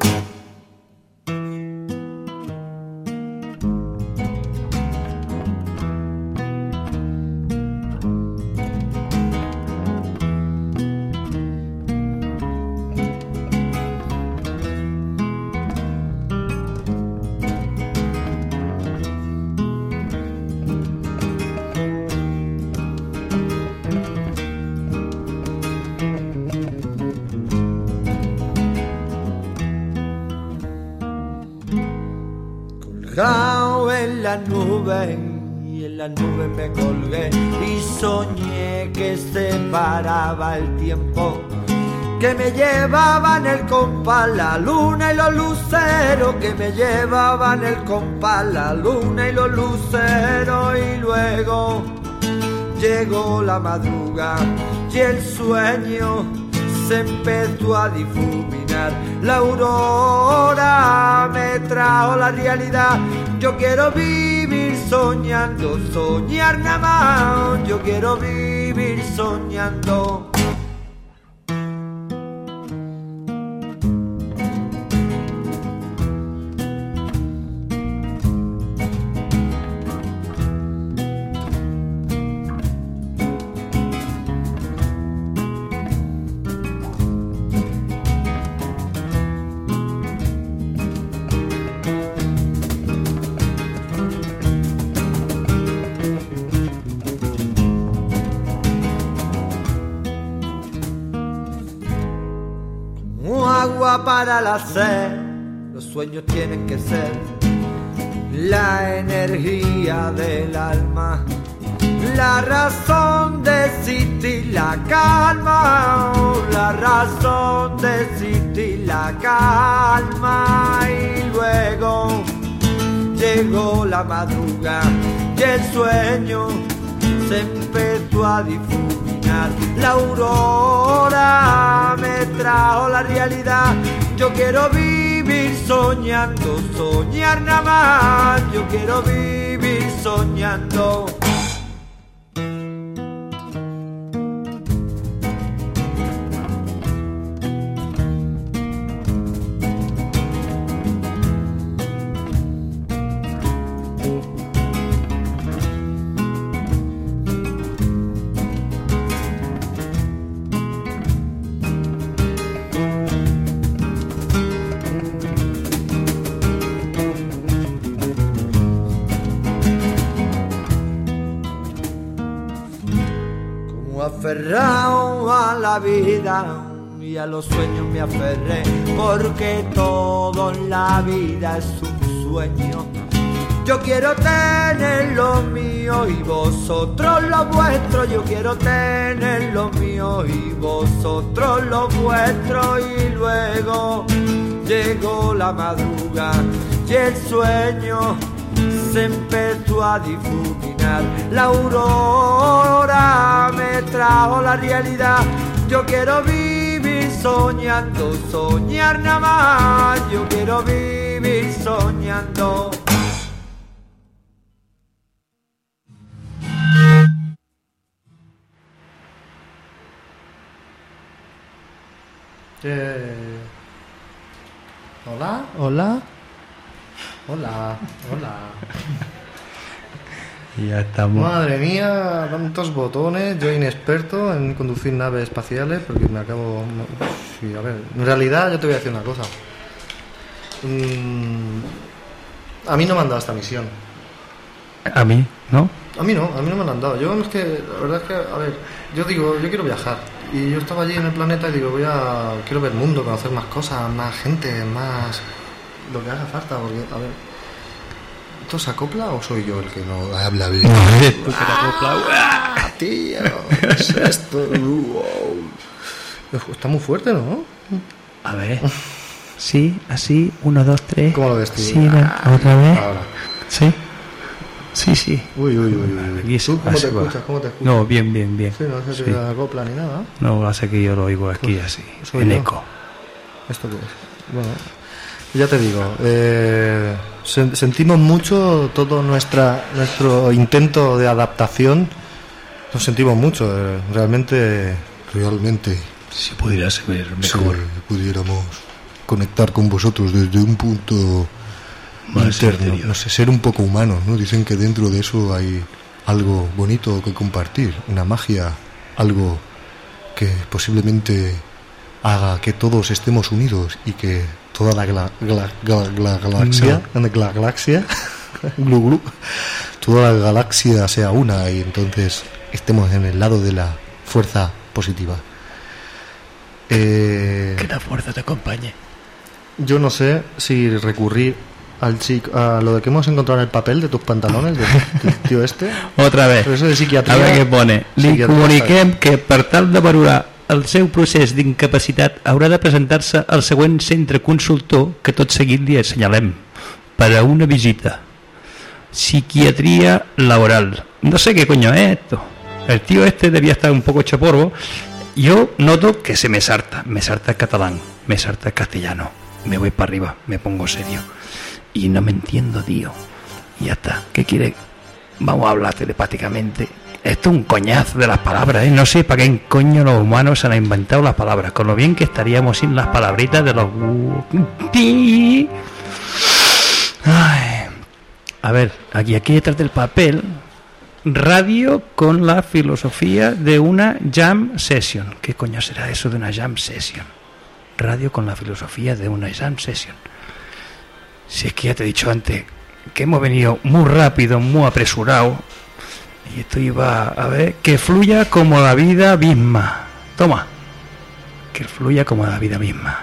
En la nube y en la nube me colgué y soñé que se paraba el tiempo, que me llevaban el compás la luna y los luceros, que me llevaban el compás la luna y los luceros. Y luego llegó la madrugada y el sueño se empezó a difuminar. La aurora me trajo la realidad. Yo quiero vivir soñando, soñar nada más. Yo quiero vivir soñando. Para la sed, los sueños tienen que ser la energía del alma, la razón de existir, la calma, la razón de existir, la calma. Y luego llegó la madrugada y el sueño se empezó a difuminar. La aurora me trajo la realidad. Yo quiero vivir soñando, soñar nada más. Yo quiero vivir soñando. Aferrado a la vida y a los sueños me aferré, porque todo en la vida es un sueño. Yo quiero tener lo mío y vosotros lo vuestro. Yo quiero tener lo mío y vosotros lo vuestro. Y luego llegó la madrugada y el sueño se empezó a difuminar. La aurora me trajo la realidad. Yo quiero vivir soñando, soñar nada más. Yo quiero vivir soñando. Eh... Hola, hola. Hola, hola. Y ya estamos. Madre mía, tantos botones. Yo inexperto en conducir naves espaciales porque me acabo... Sí, a ver, en realidad yo te voy a decir una cosa. Mm, a mí no me han dado esta misión. A mí, ¿no? A mí no, a mí no me la han dado. Yo es que, la verdad es que, a ver, yo digo, yo quiero viajar. Y yo estaba allí en el planeta y digo, voy a... Quiero ver el mundo, conocer más cosas, más gente, más... Lo que haga falta, porque, a ver... ¿Esto se acopla o soy yo el que no habla bien? No, eres tú que te acoplas. ¡Ah, tío! ¿Qué es esto? Wow. Está muy fuerte, ¿no? A ver. Sí, así, uno, dos, tres. ¿Cómo lo ves tú? Sí, ven, otra vez. Ahora. Sí. Sí, sí. Uy, uy, uy, uy. Aquí ¿Tú cómo te así va. escuchas? ¿Cómo te escuchas? No, bien, bien, bien. Sí, no se Sí. te acopla ni nada. No, hace que yo lo oigo aquí Pues, así, soy en yo. eco. ¿Esto qué es? Bueno, ya te digo, eh, sen- sentimos mucho todo nuestra, nuestro intento de adaptación. Nos sentimos mucho, eh, realmente. Realmente, Si pudieras ver si mejor. pudiéramos conectar con vosotros desde un punto Más interno, interior. no sé, ser un poco humanos, ¿no? Dicen que dentro de eso hay algo bonito que compartir, una magia, algo que posiblemente haga que todos estemos unidos y que toda la gla- gla- gla- gla- galaxia, la galaxia, glu, glu, toda la galaxia sea una y entonces estemos en el lado de la fuerza positiva. Eh, Que la fuerza te acompañe. yo no sé si recurrir al chico, a lo de que hemos encontrado en el papel de tus pantalones, de- del tío este. Otra vez. Pero eso de psiquiatría. A veure què pone. Li psiquiatria, comuniquem que per tal de valorar el seu procés d'incapacitat haurà de presentar-se al següent centre consultor que tot seguit li assenyalem per a una visita. Psiquiatría laboral. No sé qué coño es esto. El tío este debía estar un poco hecho polvo. Yo noto que se me sarta. Me sarta el catalán, me sarta el castellano. Me voy para arriba, me pongo serio. Y no me entiendo, tío. Y ya está. ¿Qué quiere? Vamos a hablar telepáticamente. Esto es un coñazo de las palabras, ¿eh? No sé para qué coño los humanos se han inventado las palabras. Con lo bien que estaríamos sin las palabritas de los... Ay. A ver, aquí, aquí detrás del papel, radio con la filosofía de una jam session. ¿Qué coño será eso de una jam session? Radio con la filosofía de una jam session. Si es que ya te he dicho antes que hemos venido muy rápido, muy apresurado, y esto iba a ver, que fluya como la vida misma. Toma, que fluya como la vida misma,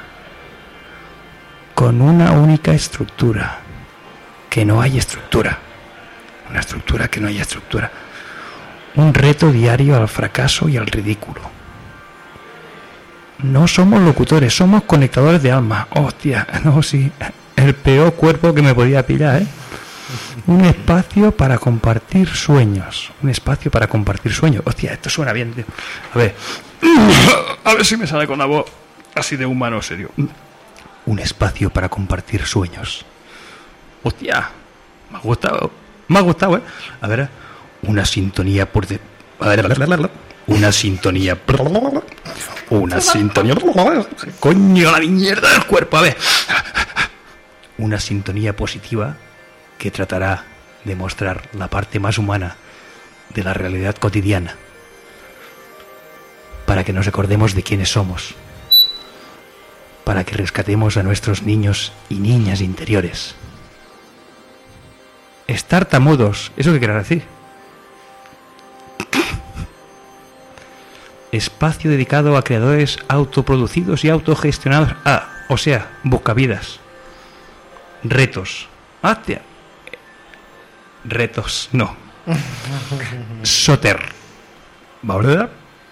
con una única estructura. Que no hay estructura, una estructura que no haya estructura, un reto diario al fracaso y al ridículo. No somos locutores, somos conectadores de alma. Hostia, no, sí, el peor cuerpo que me podía pillar, ¿eh? Un espacio para compartir sueños, un espacio para compartir sueños. Hostia, esto suena bien, tío. A ver, a ver si me sale con la voz así de humano serio. Un espacio para compartir sueños. Hostia, me ha gustado, me ha gustado, ¿eh? A ver, una sintonía por de... A ver, una sintonía... Una sintonía... Coño, la mierda del cuerpo, a ver. Una sintonía positiva que tratará de mostrar la parte más humana de la realidad cotidiana, para que nos recordemos de quiénes somos, para que rescatemos a nuestros niños y niñas interiores. Estar tamudos, ¿eso qué quiere decir? Espacio dedicado a creadores autoproducidos y autogestionados. Ah, o sea, buscavidas. Retos. Hostia. Retos, no. Soter. ¿Vale?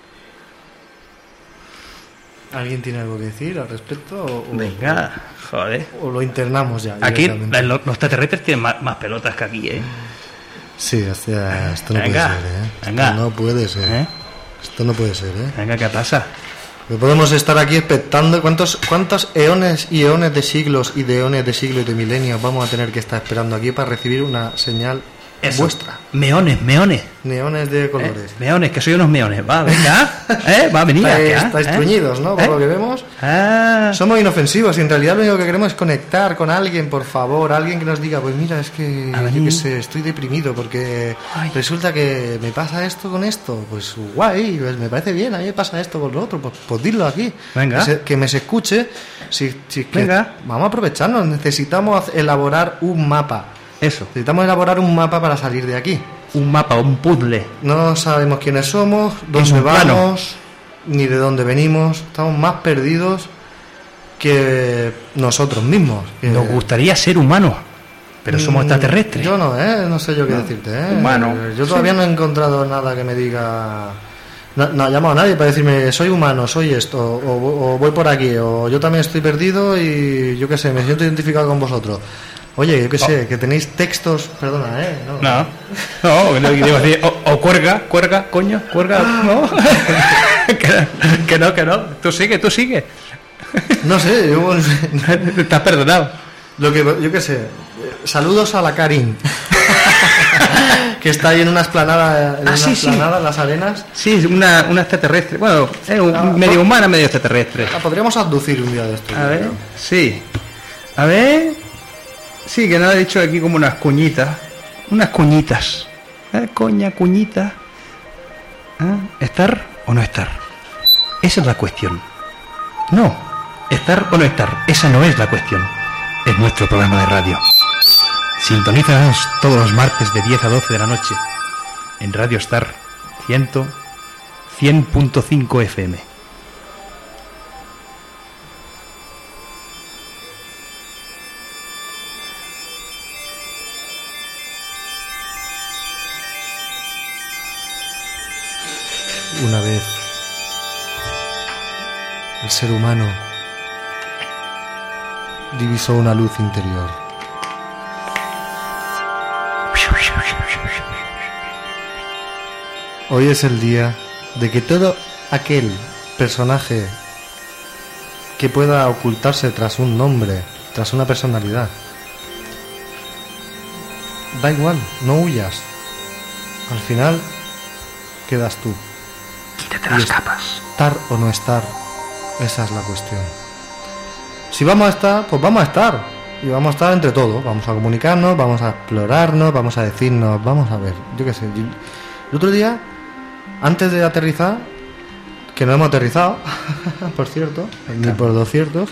¿Alguien tiene algo que decir al respecto? O, o- Venga, joder. O lo internamos ya. Aquí directamente? los, los extraterrestres tienen más, más pelotas que aquí, ¿eh? Sí, hostia, esto no Venga, puede ser, ¿eh? Esto venga. no puede ser. ¿Eh? Esto no puede ser, ¿eh? Venga, ¿qué pasa? No podemos estar aquí expectando. ¿Cuántos, ¿Cuántos eones y eones de siglos y de eones de siglos y de milenios vamos a tener que estar esperando aquí para recibir una señal Eso. vuestra. Meones, meones. Neones de Eh, colores. meones, que soy unos meones. Va, venga. ¿Eh? Va a venir. Estáis, acá, estáis ¿eh? truñidos, ¿no? Por ¿Eh? lo que vemos. Ah, Somos inofensivos y en realidad lo único que queremos es conectar con alguien, por favor. Alguien que nos diga, pues mira, es que A yo venir. qué sé, estoy deprimido porque Ay. resulta que me pasa esto con esto. Pues guay, pues me parece bien, a mí me pasa esto con lo otro. Pues, pues dilo aquí. Venga. Que, se- que me se escuche. Si, si es que Venga. vamos a aprovecharnos. Necesitamos elaborar un mapa. eso. Necesitamos elaborar un mapa para salir de aquí. Un mapa, un puzzle. No sabemos quiénes somos, dónde un plano. vamos, ni de dónde venimos. Estamos más perdidos que nosotros mismos. Que- Nos gustaría ser humanos, pero somos Mm, extraterrestres. Yo no, ¿eh? No sé yo qué decirte, ¿eh? Humano. Yo todavía no he encontrado nada que me diga... No, no ha llamado a nadie para decirme, soy humano, soy esto, o, o voy por aquí, o yo también estoy perdido y yo qué sé, me siento identificado con vosotros. Oye, yo qué sé, que tenéis textos... Perdona, ¿eh? No. No, no, no, iba a decir, o, o cuerga, cuerga, coño, cuerga, no. que, que no, que no. Tú sigue, tú sigue. No sé, yo... Estás perdonado. Lo que yo qué sé, eh, saludos a la Karin, que está ahí en una esplanada, en Ah, una sí, sí. esplanada, en las arenas. Sí, es una, una extraterrestre. Bueno, es un- Ah, medio por- humana, medio extraterrestre. La podríamos abducir un día de esto. A ver, sí. A ver. Sí, que nos ha dicho aquí como unas cuñitas. Unas cuñitas. ¿Eh? Coña, cuñita. ¿Eh? ¿Estar o no estar? Esa es la cuestión. No, estar o no estar. Esa no es la cuestión. Es nuestro programa de radio. Sintonízanos todos los martes de diez a doce de la noche en Radio Star cien punto cinco F M. Una vez el ser humano divisó una luz interior. Hoy es el día de que todo aquel personaje que pueda ocultarse tras un nombre, tras una personalidad, da igual, no huyas. Al final quedas tú. Quítate las capas. Estar o no estar, esa es la cuestión. Si vamos a estar, pues vamos a estar. Y vamos a estar entre todos. Vamos a comunicarnos, vamos a explorarnos, vamos a decirnos, vamos a ver. Yo qué sé. yo- El otro día, antes de aterrizar, que no hemos aterrizado, por cierto, ni por dos ciertos,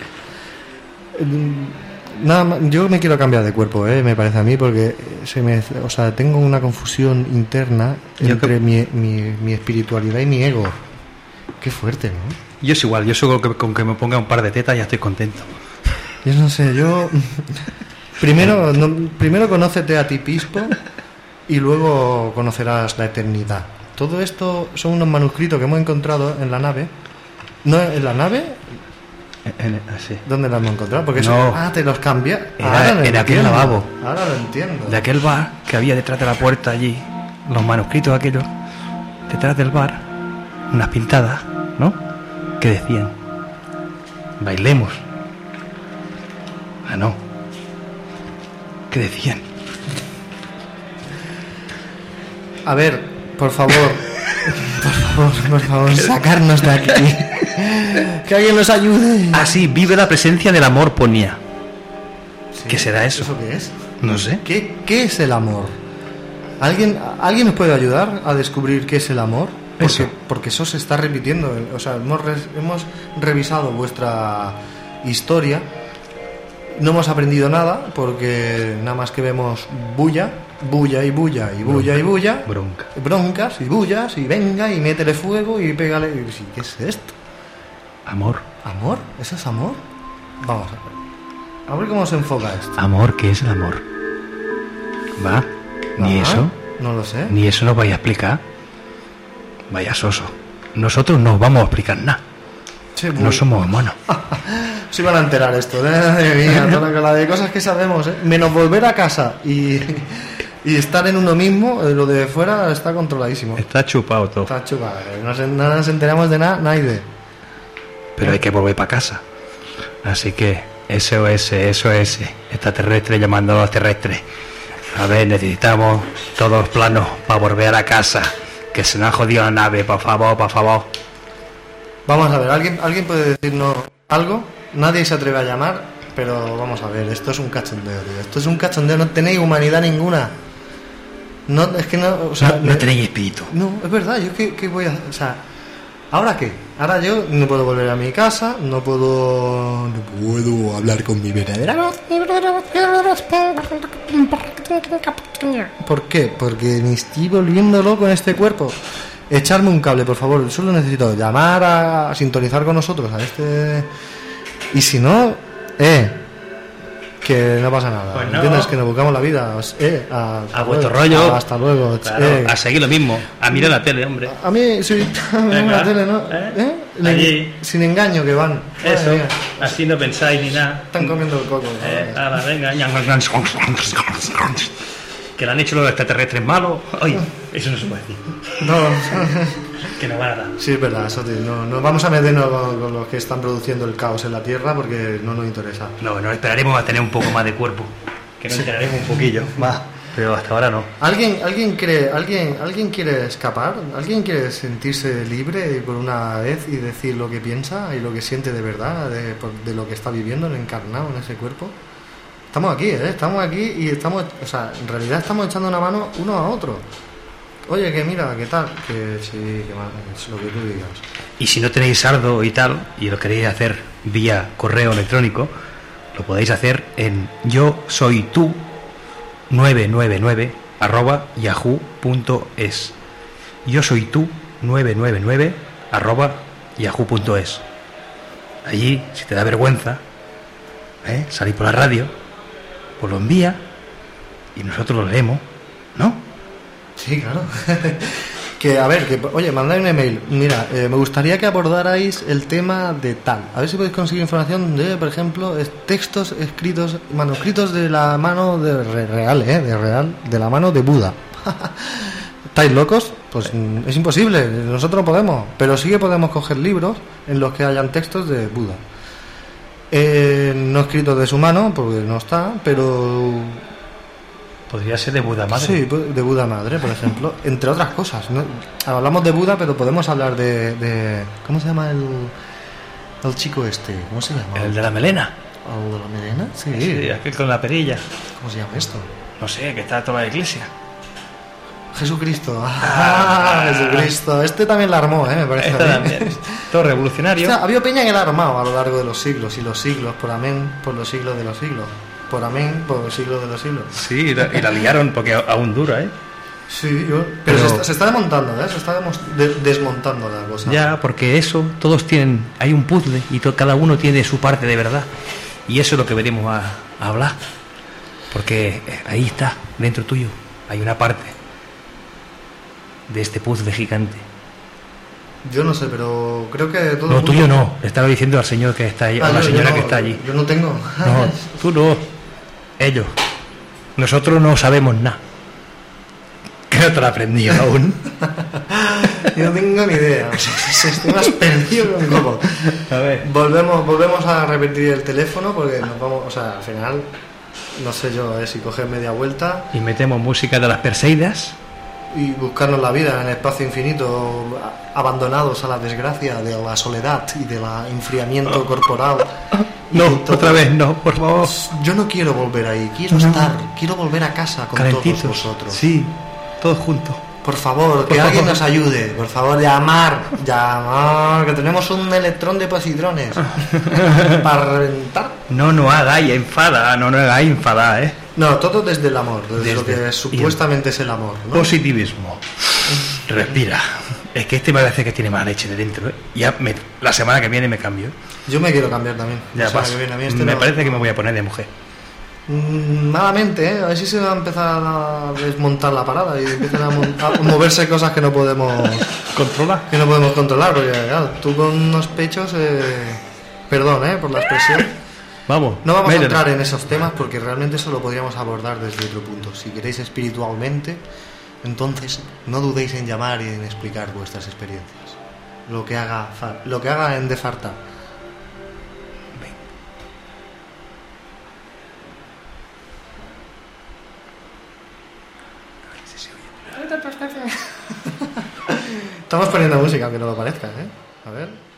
mm, nada más, yo me quiero cambiar de cuerpo, ¿eh? Me parece a mí, porque se me, o sea, tengo una confusión interna Yo entre que- mi, mi, mi espiritualidad y mi ego. Qué fuerte, ¿no? Yo es igual, yo solo con que, con que me ponga un par de tetas ya estoy contento. Yo no sé, yo... primero, no- primero conócete a ti pispo y luego conocerás la eternidad. Todo esto son unos manuscritos que hemos encontrado en la nave. ¿No en la nave? En- así. ¿Dónde los hemos encontrado? Porque eso... No. Ah, te los cambia. Era- Ahora lo en aquel entiendo. lavabo. Ahora lo entiendo. De aquel bar que había detrás de la puerta allí, los manuscritos aquellos, detrás del bar, unas pintadas, ¿no? Que decían, bailemos. Ah, no. ¿Qué decían? A ver, por favor. Por favor, por favor, sacarnos de aquí. Que alguien nos ayude. Ah, sí, vive la presencia del amor, ponía. ¿Qué será eso? ¿Eso qué es? No sé. ¿Qué, qué es el amor? ¿Alguien, ¿Alguien nos puede ayudar a descubrir qué es el amor? Porque Eso. porque eso se está repitiendo. O sea, hemos, res- hemos revisado vuestra historia. No hemos aprendido nada porque nada más que vemos bulla, bulla y bulla y bulla y bulla. Bronca. Broncas y bullas y venga y métele fuego y pégale. Y, sí, ¿qué es esto? Amor. ¿Amor? ¿Eso es amor? Vamos a ver. A ver cómo se enfoca esto. Amor, ¿qué es el amor? ¿Va? Ni Ah, eso. No lo sé. Ni eso nos vaya a explicar. Vaya soso. Nosotros no os vamos a explicar nada. Sí, No somos humanos. Se van a enterar esto, ¿eh? Madre mía, toda la de cosas que sabemos, ¿eh? Menos volver a casa y, y estar en uno mismo, eh, lo de fuera está controladísimo. Está chupado todo. Está chupado, eh, no, se- no nos enteramos de nada, nadie. Pero hay que volver para casa. Así que S O S, S O S, extraterrestre llamando a los terrestres. A ver, necesitamos todos los planos para volver a casa. Que se nos ha jodido la nave, por favor, por favor. Vamos a ver, ¿alguien, ¿alguien puede decirnos algo? Nadie se atreve a llamar, pero vamos a ver, esto es un cachondeo, tío. Esto es un cachondeo, no tenéis humanidad ninguna. No, es que no, o sea... No, no tenéis espíritu. No, es verdad, yo qué, qué voy a... O sea, ¿ahora qué? Ahora yo no puedo volver a mi casa, no puedo... No puedo hablar con mi verdadera voz. ¿Por qué? Porque me estoy volviendo loco en este cuerpo. Echarme un cable, por favor. Solo necesito llamar a, a sintonizar con nosotros a este... Y si no, eh... que no pasa nada. Pues no. ¿Entiendes? Que nos buscamos la vida. Eh, a, A vuestro rollo. Hasta luego. Claro, eh. a seguir lo mismo. A mirar la tele, hombre. A mí, sí, en la tele, ¿no? ¿Eh? ¿Eh? Allí. Sin engaño que van. Eso, Madre mía. así no pensáis ni nada. Están comiendo el coco. Eh, ahora, venga. Que le han hecho los extraterrestres malos. Oye, eso no se puede decir. No, Que no van a dar. sí, es verdad, eso, tío. No, no vamos a meternos con, con los que están produciendo el caos en la Tierra porque no nos interesa. No, nos esperaremos a tener un poco más de cuerpo. Que nos enteraremos un poquillo. Va. Pero hasta ahora no. ¿Alguien, alguien cree, alguien, alguien quiere escapar? ¿Alguien quiere sentirse libre por una vez y decir lo que piensa y lo que siente de verdad de, por- de lo que está viviendo encarnado en ese cuerpo? Estamos aquí, ¿eh? Estamos aquí y estamos, o sea, en realidad estamos echando una mano uno a otro. Oye, que mira, ¿qué tal? Que sí, que más, es lo que tú digas. Y si no tenéis sardo y tal, y lo queréis hacer vía correo electrónico, lo podéis hacer en yo soy tú nueve nueve nueve arroba yahoo punto es. Yo soy tú nueve nueve nueve arroba yahoo punto es. Allí, si te da vergüenza, ¿eh? salir por la radio, pues lo envía y nosotros lo leemos, ¿no? Sí, claro. Que, a ver, que, oye, mandad un email. Mira, eh, me gustaría que abordarais el tema de tal. A ver si podéis conseguir información de, por ejemplo, es- textos escritos, manuscritos de la mano de re- real, ¿eh? De real, de la mano de Buda. ¿Estáis locos? Pues mm, es imposible, nosotros no podemos. Pero sí que podemos coger libros en los que hayan textos de Buda. Eh, no escritos de su mano, porque no está, pero... Podría ser de Buda madre. Sí, de Buda madre, por ejemplo, entre otras cosas, ¿no? Hablamos de Buda, pero podemos hablar de, de ¿cómo se llama el, el chico este? ¿Cómo se llama? El de la melena. ¿El de la melena? Sí. Sí, aquel con la perilla. ¿Cómo se llama esto? No sé, que está toda la iglesia. Jesucristo. Ah, Jesucristo. Este también la armó, ¿eh? Me parece. Esta a mí. también. Todo revolucionario. O sea, había peña que la ha armado a lo largo de los siglos y los siglos, por amén, por los siglos de los siglos. Por amén, por los siglos de los siglos. Sí, y la, y la liaron porque aún dura, ¿eh? Sí, yo... Pero, Pero- se, está, se está desmontando, ¿eh? Se está demos- de- desmontando la cosa. Ya, porque eso, todos tienen, hay un puzzle y to- cada uno tiene su parte de verdad. Y eso es lo que venimos a, a hablar. Porque eh, ahí está, dentro tuyo, hay una parte de este puzzle gigante. Yo no sé, pero creo que todo... No, el mundo- tuyo no, le estaba diciendo al señor que está ahí, Ah, a la yo- yo señora no, que está allí. Yo no tengo. No, tú no, ellos. Nosotros no sabemos nada. Que no te lo he aprendido aún. Yo no tengo ni idea. O sea, estoy más perdido que un coco. A ver. Volvemos, volvemos a repetir el teléfono porque nos vamos... O sea, al final... No sé yo, eh, si coger media vuelta Y metemos música de las Perseidas. y buscarnos la vida en el espacio infinito, a- abandonados a la desgracia de la soledad y del enfriamiento corporal. Y No, todo. otra vez no, por favor. Yo no quiero volver ahí, quiero No. estar, quiero volver a casa con Calentitos. todos vosotros. Sí, todos juntos. Por favor, que Por alguien favor. nos ayude. Por favor, llamar, llamar, que tenemos un electrón de positrones para reventar. No nos hagáis enfada, no nos hagáis enfadar, ¿eh? No, todo desde el amor, desde, lo Desde- que supuestamente es el amor, ¿no? Positivismo. Respira. Es que este me parece que tiene más leche de dentro, ¿eh? Ya me- la semana que viene me cambio. Yo me quiero cambiar también. Ya O sea, pasa. que viene a mí este me no- parece que me voy a poner de mujer. Mm, malamente, ¿eh? A ver si se va a empezar a desmontar la parada y empiezan a, mon- a moverse cosas que no podemos ¿Controla? que no podemos controlar, porque claro, tú con unos pechos, eh, perdón, ¿eh? Por la expresión. Vamos. No vamos métele. a entrar en esos temas porque realmente eso lo podríamos abordar desde otro punto. Si queréis espiritualmente, entonces no dudéis en llamar y en explicar vuestras experiencias. Lo que haga, fa- lo que haga en de falta. Estamos poniendo música, aunque no lo parezca, ¿eh? A ver.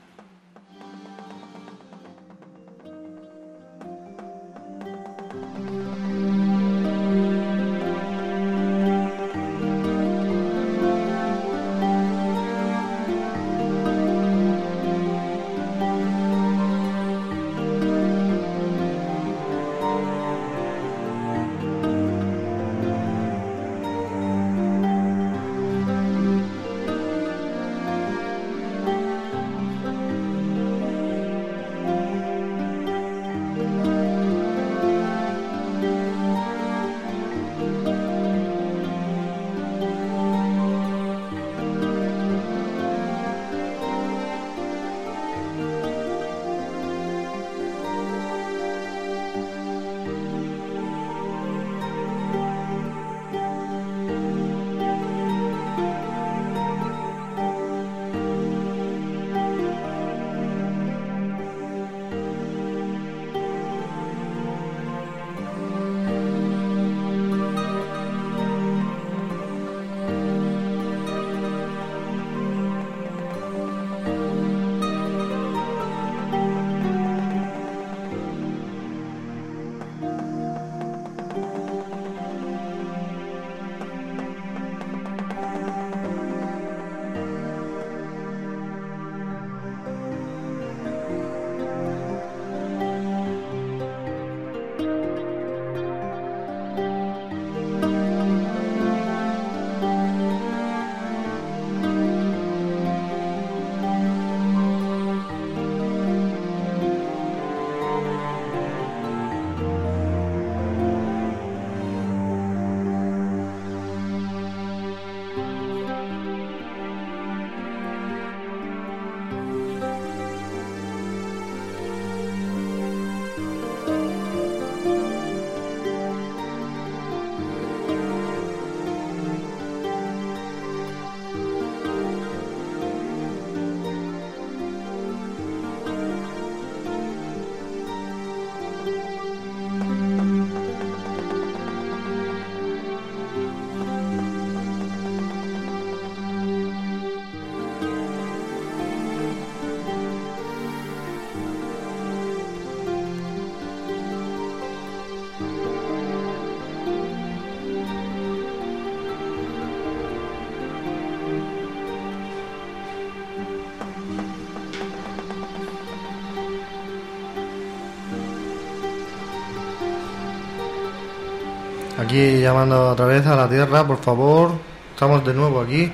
Aquí llamando otra vez a la Tierra, por favor. Estamos de nuevo aquí.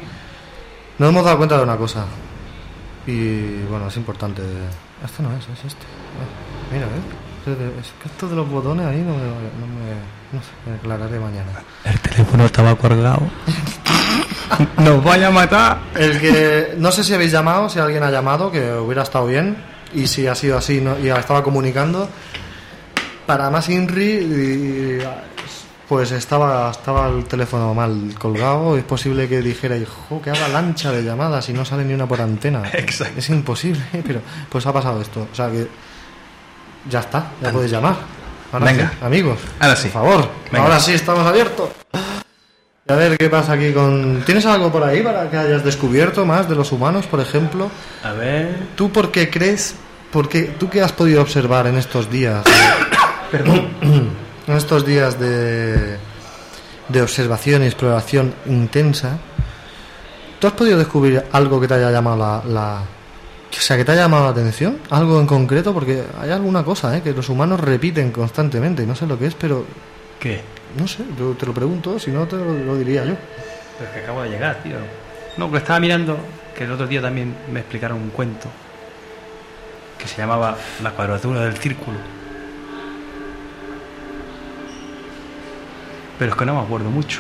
Nos hemos dado cuenta de una cosa. Y bueno, es importante. Esto no es, es este. Ah, mira, ¿ves? Es que esto de los botones ahí no me, no me, no sé, me aclararé mañana. El teléfono estaba colgado. Nos vaya a matar. El que no sé si habéis llamado, si alguien ha llamado, que hubiera estado bien. Y si ha sido así, ¿no? Y estaba comunicando. Para más Inri, y, pues estaba estaba el teléfono mal colgado. Es posible que dijera, hijo, que haga lancha de llamadas y no sale ni una por antena. Exacto. Es imposible, pero pues ha pasado esto. O sea que ya está, ya podéis llamar. Ahora Venga, sí, amigos. Ahora sí. Por favor, Venga. Ahora sí estamos abiertos. Y a ver qué pasa aquí con... ¿Tienes algo por ahí para que hayas descubierto más de los humanos, por ejemplo? A ver. ¿Tú por qué crees, porque tú qué has podido observar en estos días? Perdón. En estos días de, de observación y exploración intensa, ¿tú has podido descubrir algo que te haya llamado la, la... O sea, que te haya llamado la atención? ¿Algo en concreto? Porque hay alguna cosa, ¿eh? Que los humanos repiten constantemente, y no sé lo que es, pero... ¿Qué? No sé, yo te lo pregunto, si no te lo, lo diría yo. Pero es que acabo de llegar, tío. No, porque estaba mirando que el otro día también me explicaron un cuento que se llamaba La cuadratura del círculo. Pero es que no me acuerdo mucho.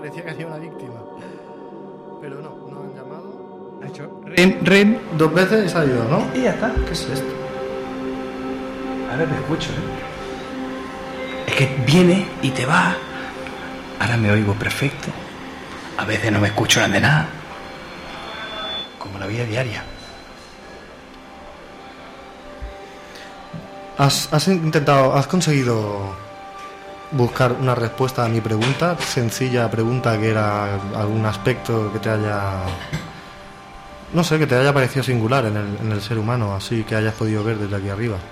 parecía que había una víctima. Pero no, no han llamado. Ha hecho ren, ren. Dos veces y se ha ido, ¿no? Y ya está. ¿Qué es esto? Ahora te escucho, ¿eh? Es que viene y te va. Ahora me oigo perfecto. A veces no me escucho nada de nada. Como la vida diaria. ¿Has, has intentado, has conseguido buscar una respuesta a mi pregunta? Sencilla pregunta que era algún aspecto que te haya... No sé, que te haya parecido singular en el, en el ser humano, así que hayas podido ver desde aquí arriba.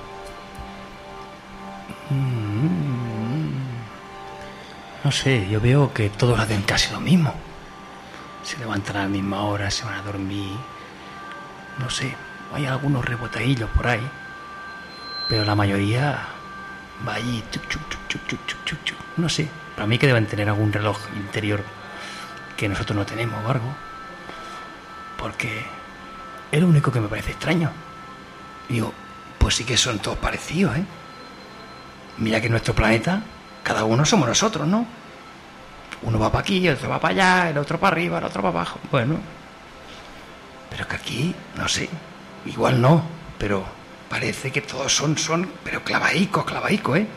No sé, yo veo que todos hacen casi lo mismo. Se levantan a la misma hora, se van a dormir. No sé, hay algunos rebotadillos por ahí. Pero la mayoría va allí. Chuc, chuc, chuc, chuc, chuc, chuc, chuc. No sé, para mí que deben tener algún reloj interior que nosotros no tenemos o algo. Porque es lo único que me parece extraño. Digo, pues sí que son todos parecidos, ¿eh? Mira que en nuestro planeta cada uno somos nosotros, ¿no? Uno va para aquí, el otro va para allá, el otro para arriba, el otro para abajo. Bueno, pero que aquí, no sé, igual no, pero parece que todos son, son, pero clavadicos, clavadicos, ¿eh?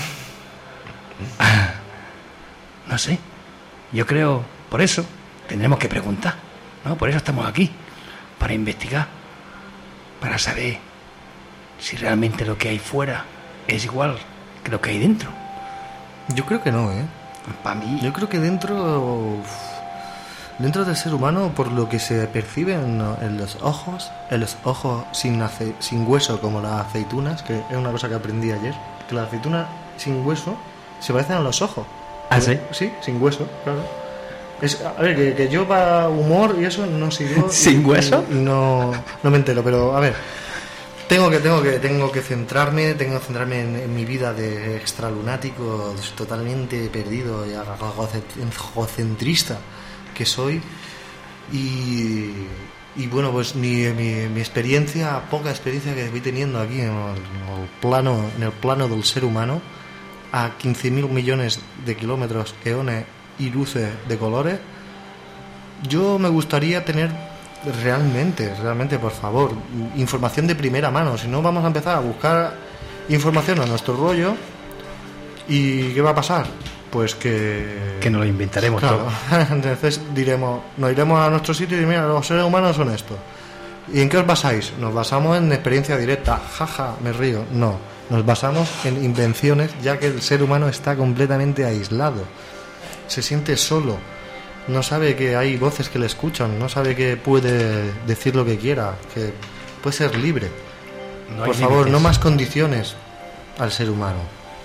Ah, no sé, yo creo, por eso tendremos que preguntar, ¿no? Por eso estamos aquí, para investigar, para saber si realmente lo que hay fuera es igual que lo que hay dentro. Yo creo que no, ¿eh? Para mí... Yo creo que dentro... uf, dentro del ser humano, por lo que se percibe en, en los ojos, en los ojos sin, ace, sin hueso, como las aceitunas, que es una cosa que aprendí ayer, que las aceitunas sin hueso se parecen a los ojos. ¿Ah, sí? Sí, sin hueso, claro. Es, a ver, que, que yo para humor y eso no sigo... ¿Sin hueso? Y, y no, no me entero, pero a ver... Tengo que, tengo que, tengo que centrarme, tengo que centrarme en, en mi vida de extralunático, totalmente perdido y egocentrista que soy. Y, y bueno, pues mi, mi, mi experiencia, poca experiencia que voy teniendo aquí en el, en el plano, en el plano del ser humano, a quince mil millones de kilómetros, eones y luces de colores, yo me gustaría tener realmente, realmente, por favor, información de primera mano. Si no, vamos a empezar a buscar información a nuestro rollo. ¿Y qué va a pasar? Pues que... Que nos lo inventaremos, claro, todo. Entonces diremos, nos iremos a nuestro sitio y mira, los seres humanos son estos. ¿Y en qué os basáis? Nos basamos en experiencia directa. Jaja, me río. No, nos basamos en invenciones, ya que el ser humano está completamente aislado. Se siente solo. No sabe que hay voces que le escuchan, no sabe que puede decir lo que quiera, que puede ser libre. No Por favor, límites. No más condiciones al ser humano.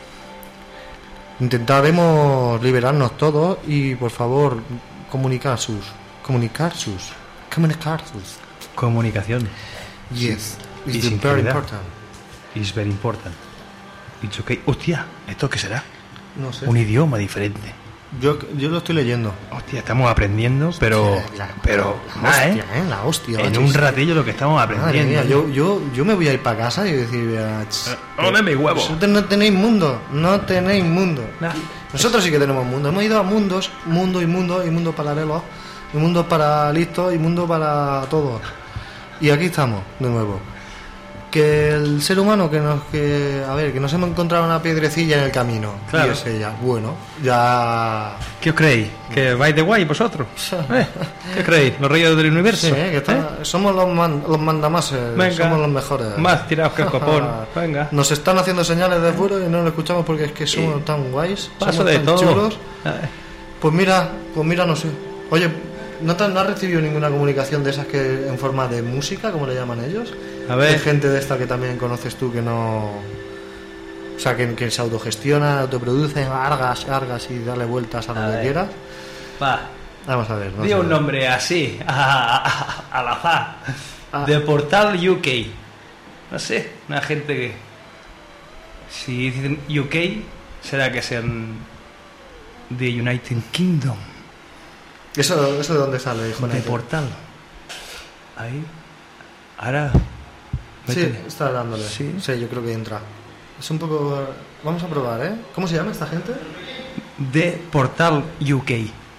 Intentaremos liberarnos todos y, por favor, comunicar sus, comunicar sus, comunicar sus. Comunicación. Yes, y it's very important. It's very important. It's okay. Hostia, ¿esto qué será? No sé. Un idioma diferente. Yo, yo lo estoy leyendo. Hostia, estamos aprendiendo, pero... La, pero... La hostia, ¿eh? ¿eh? La hostia. En un ratillo lo que estamos aprendiendo. Mía, yo, yo, yo me voy a ir para casa y decir... No me mi huevo. Vosotros no tenéis mundo, no tenéis mundo. Nah. Nosotros sí que tenemos mundo. Hemos ido a mundos, mundo y mundo, y mundos paralelos, y mundos para listos, y mundo para todos. Y aquí estamos, de nuevo. Que el ser humano que nos que a ver que nos hemos encontrado una piedrecilla en el camino, claro. Y es ella. Bueno, ya. ¿Qué os creéis? ¿Que vais de guay vosotros? ¿Eh? ¿Qué creéis? ¿Los reyes del universo? Sí, que está, ¿eh? Somos los, man, los mandamases. Venga, somos los mejores. Más tirados que el copón. Venga. Nos están haciendo señales de fuera y no lo escuchamos porque es que somos sí. tan guays, Paso somos de tan todo. chulos. Pues mira, pues mira, no sé. Oye, ¿no, te, ¿no has recibido ninguna comunicación de esas que en forma de música, como le llaman ellos? A ver. Hay gente de esta que también conoces tú que no... O sea, que, que se autogestiona, autoproduce, argas, argas y dale vueltas a lo a que ver. quieras. Va. Vamos a ver. Di un nombre así, a, a, a, al azar. Ah. De Portal U K. No sé, una gente que... Si dicen U K, será que sean de United Kingdom. ¿Eso, eso de dónde sale, hijo? De Portal. Ahí. Ahora... Sí, está dándole. ¿Sí? Sí, yo creo que entra. Es un poco... Vamos a probar, ¿eh? ¿Cómo se llama esta gente? De Portal U K.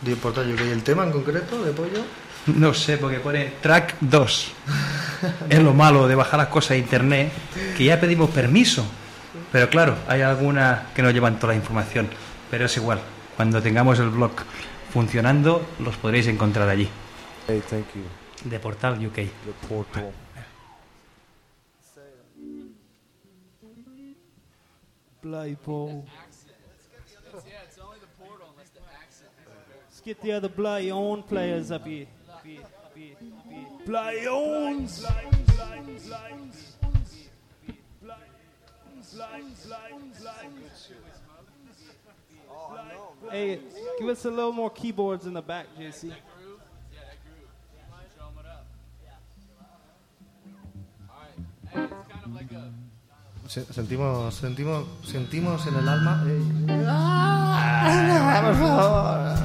de Portal U K. ¿Y el tema en concreto de Pollo? No sé, porque pone track dos. Es lo malo de bajar las cosas a internet, que ya pedimos permiso. Pero claro, hay algunas que no llevan toda la información. Pero es igual. Cuando tengamos el blog funcionando, los podréis encontrar allí. Hey, thank you. De Portal U K. The portal. Bloody Paul. Let's get the other bloody own players up here. Up here, up here, up here. Bloody owns. Hey, give us a little more keyboards in the back, J C. Se- Sentimos, sentimos, sentimos en el alma. Eh, ¡Ah! ¡Por favor!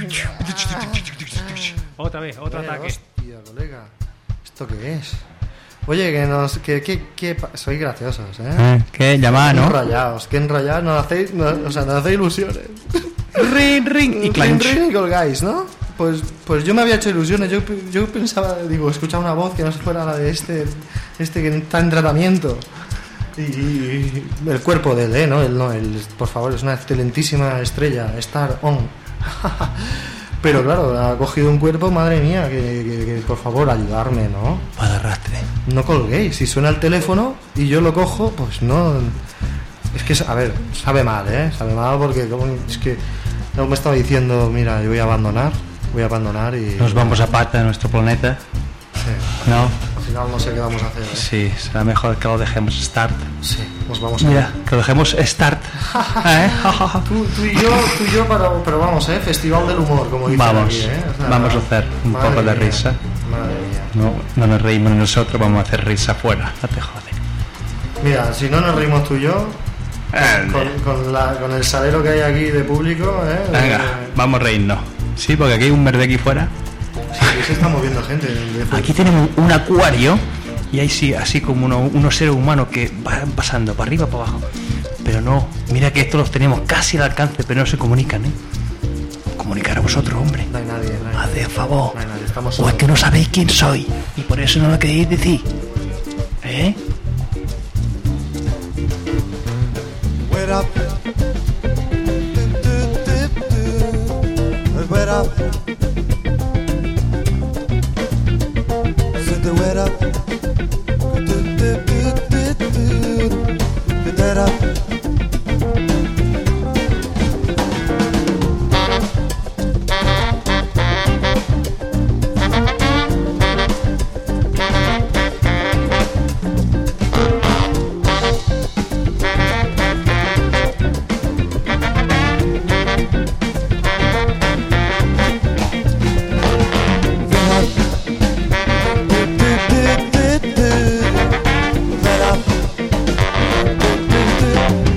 Otra vez, otro Eh, ataque. Hostia, colega. ¿Esto qué es? Oye, que nos. Que, que, que pa- sois graciosos, ¿eh? Eh, ¿Qué? Llamada, Qué ¿no? enrayados, qué enrayados. Nos hacéis. no- o sea, nos hacéis ilusiones. Ring, ring y Ring, clanch. ring y colgáis, ¿no? Pues, pues yo me había hecho ilusiones. Yo, yo pensaba, digo, escuchaba una voz que no se fuera la de este. Este que está en tratamiento. Y, y el cuerpo de él, ¿eh? ¿No? El, no, el, por favor, es una excelentísima estrella. Star on. Pero claro, ha cogido un cuerpo, madre mía, que, que, que por favor, ayudarme, ¿no? Para arrastre. No colguéis. Si suena el teléfono y yo lo cojo, pues no. Es que, a ver, sabe mal, ¿eh? Sabe mal porque como, es que no me estaba diciendo, mira, yo voy a abandonar, voy a abandonar y. Nos vamos a parte de nuestro planeta. Sí. ¿No? Al final no sé qué vamos a hacer, ¿eh? Sí, será mejor que lo dejemos start. Sí, pues vamos a Mira, que lo dejemos start. ¿Eh? Tú, tú y yo, tú y yo, pero, pero vamos, ¿eh? Festival del humor, como dicen Vamos, aquí, ¿eh? O sea, vamos a hacer un madre poco de mía, risa. Madre mía. No, no nos reímos nosotros, vamos a hacer risa afuera. No te jode. Mira, si no nos reímos tú y yo, con, con, la, con el salero que hay aquí de público, ¿eh? Venga, Eh, vamos a reírnos. Sí, porque aquí hay un verde aquí fuera. sí, aquí se está moviendo gente. de- Aquí tenemos un acuario y hay sí, así como uno- unos seres humanos que van pasando para arriba, para abajo. Pero no, mira que estos los tenemos casi al alcance, pero no se comunican, ¿eh? Comunicar a vosotros, hombre. No hay nadie, no hay nadie. Haced favor. No hay nadie, estamos O es solos. que no sabéis quién soy y por eso no lo queréis decir. ¿Eh? Wait up. Wait up. Sit the wait up. Wait up. Wait up.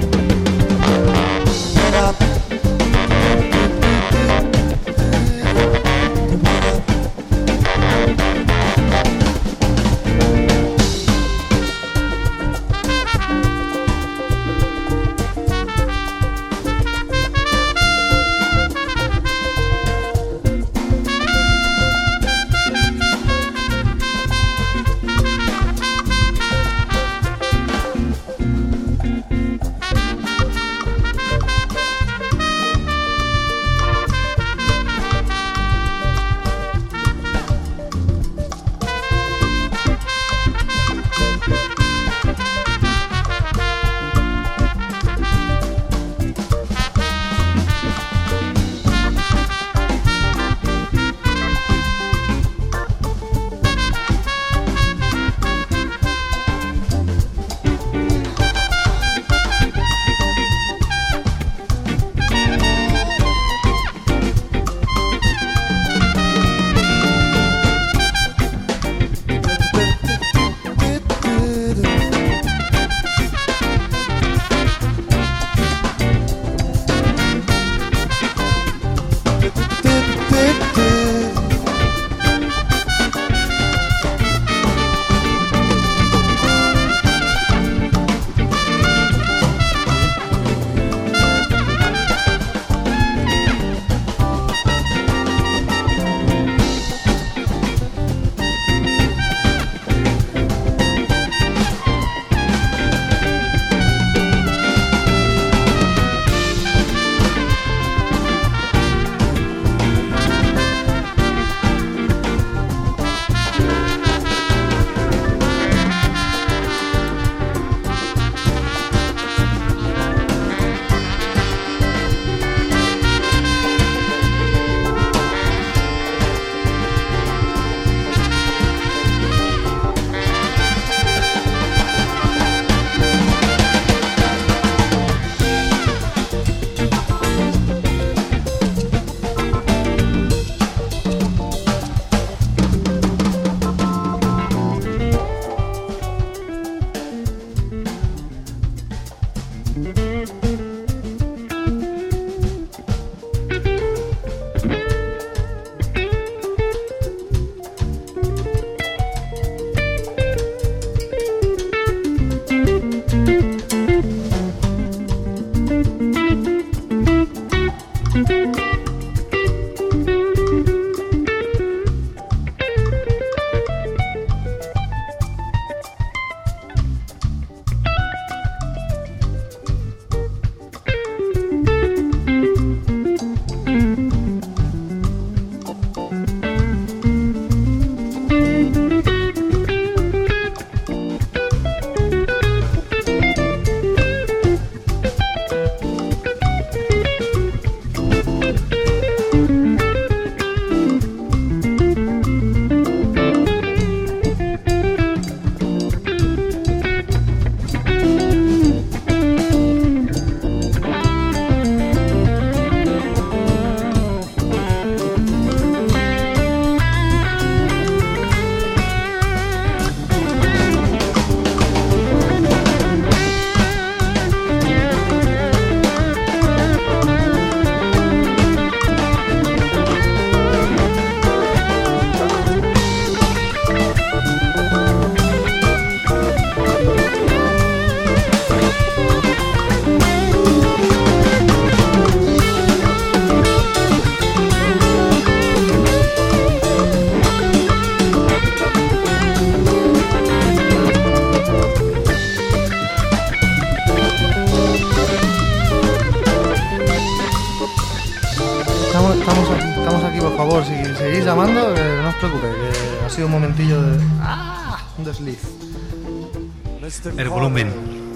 llamando, que no os preocupéis, que ha sido un momentillo de... ¡Ah! Un desliz. El volumen.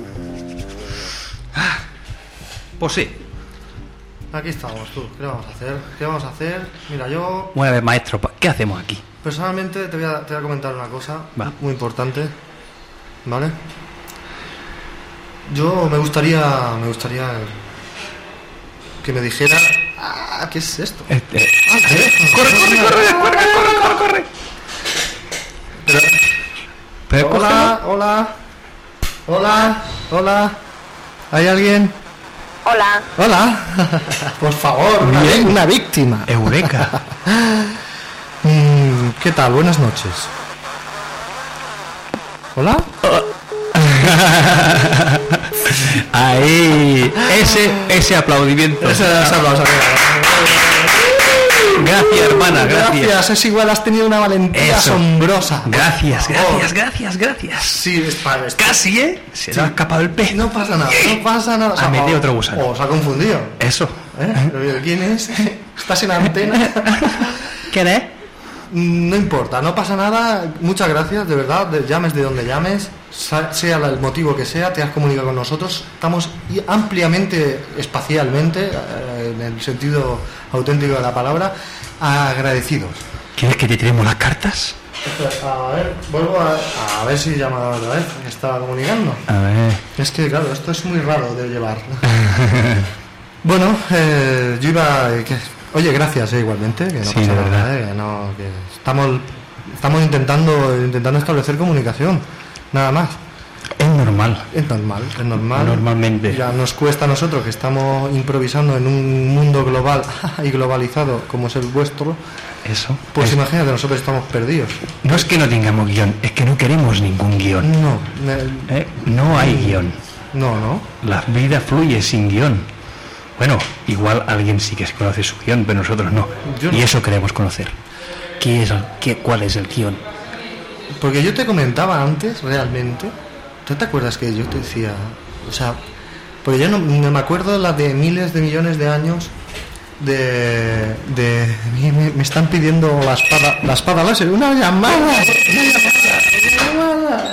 Ah, pues sí. Aquí estamos, tú. ¿Qué vamos a hacer? ¿Qué vamos a hacer? Mira, yo... Bueno, a ver, maestro, ¿qué hacemos aquí? Personalmente te voy a, te voy a comentar una cosa Va. muy importante, ¿vale? Yo me gustaría, me gustaría que me dijera... Ah, ¿qué es esto? Eh, eh, Ah, ¿qué? corre, corre, corre, corre, corre, corre, corre. Pero- Pero hola, hola, hola, hola. ¿Hay alguien? Hola. Hola. Por favor, una, Bien. una víctima. Eureka. Mm, ¿Qué tal? Buenas noches. ¿Hola? Ahí, ese, ese aplaudimiento. Ese, ese aplauso. Gracias, hermana, gracias. Gracias, es igual, has tenido una valentía Eso. asombrosa. Gracias, Por favor. gracias, gracias, gracias. Sí, es para esto. Casi, ¿eh? Se le ha escapado el pez. No pasa nada, no pasa nada. Ha metido o- otro gusano. O se ha confundido. Eso. ¿Eh? Pero, ¿quién es? ¿Estás en antena? ¿Quién es? No importa, no pasa nada. Muchas gracias, de verdad. de- llames de donde llames, sa- sea el motivo que sea, te has comunicado con nosotros. Estamos i- ampliamente, espacialmente, eh, en el sentido auténtico de la palabra, agradecidos. ¿Quieres que te tiremos las cartas? A ver, vuelvo a, a ver si llama otra vez. Me estaba comunicando. A ver. Es que, claro, esto es muy raro de llevar. Bueno, eh, yo iba... eh, que- oye, gracias, eh, igualmente, que no Sí, pasa de nada, verdad. eh, que no, que estamos, estamos intentando, intentando establecer comunicación, nada más. Es normal. Es normal, es normal. Normalmente. Ya nos cuesta a nosotros, que estamos improvisando en un mundo global y globalizado como es el vuestro, Eso. pues Es- imagínate, nosotros estamos perdidos. No es que no tengamos guión, es que no queremos ningún guión. No, me- ¿Eh? No hay guión. no, no. La vida fluye sin guión. Bueno, igual alguien sí que se conoce su guión, pero nosotros no. Yo no. Y eso queremos conocer. ¿Qué es el, qué, ¿Cuál es el guión? Porque yo te comentaba antes, realmente, ¿tú te acuerdas que yo te decía, o sea, porque yo no, no me acuerdo la de miles de millones de años de, de me, me- me están pidiendo la espada, la espada láser, una llamada, una llamada, una llamada.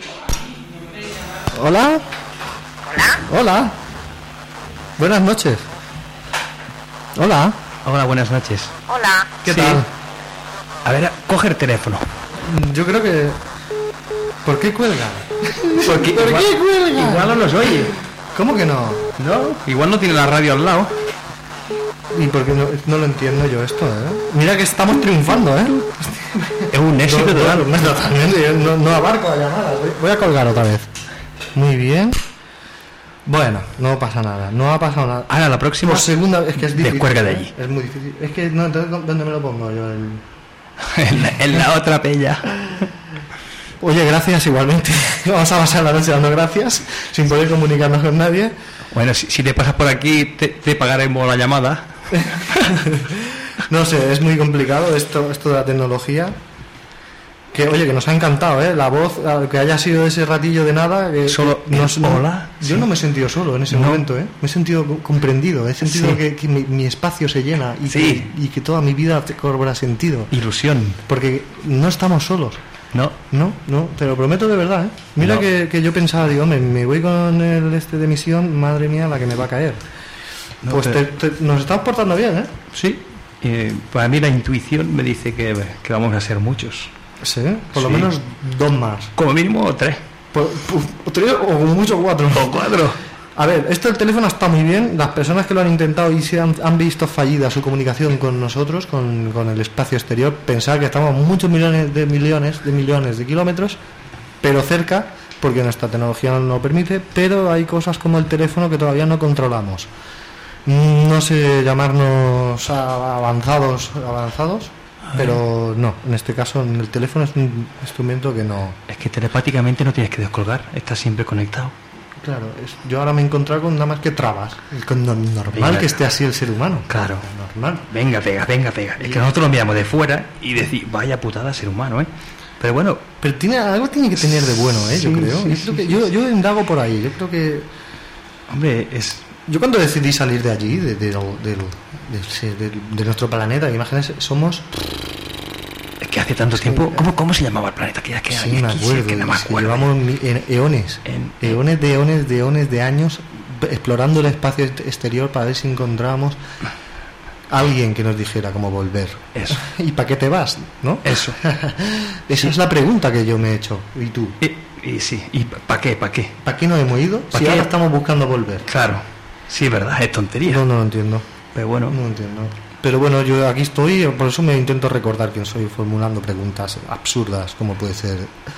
Hola. Hola. Hola. Buenas noches. Hola. Hola, buenas noches. Hola. ¿Qué Sí. tal? A ver, coge el teléfono. Yo creo que ¿por qué cuelga? Porque ¿Por igual, qué cuelga? igual no nos oye. ¿Cómo que no? ¿No? Igual no tiene la radio al lado. ¿Y por qué no, no lo entiendo yo esto, eh? Mira que estamos triunfando, ¿eh? Es un éxito No, total. no, totalmente, yo no, no abarco la llamada. Voy, voy a colgar otra vez. Muy bien. Bueno, no pasa nada, no ha pasado nada. Ahora la próxima. Por segunda vez, es que es difícil. Descuelga de ¿eh? allí. Es muy difícil. Es que, no, entonces, ¿dónde me lo pongo yo? El... en, la, en la otra pella. Oye, gracias igualmente. Vamos a pasar la noche dando gracias, sin poder comunicarnos con nadie. Bueno, si, si te pasas por aquí, te, te pagaremos la llamada. No sé, es muy complicado esto, esto de la tecnología. Que, oye, que nos ha encantado, ¿eh? La voz, que haya sido ese ratillo de nada. Que, Solo que no, el no- hola. Yo no me he sentido solo en ese No. momento, ¿eh? Me he sentido co- comprendido, he sentido Sí. que, que mi, mi espacio se llena y, Sí. que, y que toda mi vida te cobra sentido. Ilusión. Porque no estamos solos. No. No, no, te lo prometo de verdad, ¿eh? Mira No. que, que yo pensaba, digo, hombre, me voy con el este de misión, madre mía, la que me va a caer. No, pues pero- te- te- nos estamos portando bien, ¿eh? Sí. Eh, para mí la intuición me dice que, que vamos a ser muchos. Sí, por lo Sí. menos dos más. Como mínimo tres. Por- por- tres o como mucho cuatro. O cuatro. A ver, esto del teléfono está muy bien. Las personas que lo han intentado y se han, han visto fallida su comunicación con nosotros, con, con el espacio exterior, pensar que estamos muchos millones de millones de millones de kilómetros, pero cerca, porque nuestra tecnología no lo permite, pero hay cosas como el teléfono que todavía no controlamos. No sé llamarnos a- avanzados, avanzados, pero no, en este caso en el teléfono es un instrumento que no. Es que telepáticamente no tienes que descolgar, estás siempre conectado. Claro, es- yo ahora me he encontrado con nada más que trabas. Es con- no- normal Venga. que esté así el ser humano. Claro. Normal. Venga, pega, venga, pega. Es que nosotros lo miramos de fuera y decir, vaya putada ser humano, ¿eh? Pero bueno, Pero tiene, algo tiene que tener de bueno, ¿eh? yo Sí, creo. sí, yo, sí, creo que, sí, yo, sí. yo indago por ahí. Yo creo que. hombre, es... Yo cuando decidí salir de allí, de, de, lo- del- de, ese- de- de nuestro planeta, imagínense, somos. Es que hace tanto tiempo... ¿Cómo, cómo se llamaba el planeta? Que ya que Sí, había me aquí, sí, acuerdo. que no me es que acuerdo. llevamos mi- en- eones. En- Eones de eones de eones de años explorando el espacio ext- exterior para ver si encontramos alguien que nos dijera cómo volver. Eso. ¿Y para qué te vas? ¿No? Eso. Esa es la pregunta que yo me he hecho. ¿Y tú? Y, y sí, ¿y para qué? ¿Para qué? ¿Para qué nos hemos ido? ¿Pa' Si qué? ahora estamos buscando volver. Claro, sí, verdad, es tontería. No, no lo entiendo. Pero bueno, No lo entiendo. Pero bueno, yo aquí estoy, por eso me intento recordar quién soy, formulando preguntas absurdas, como puede ser.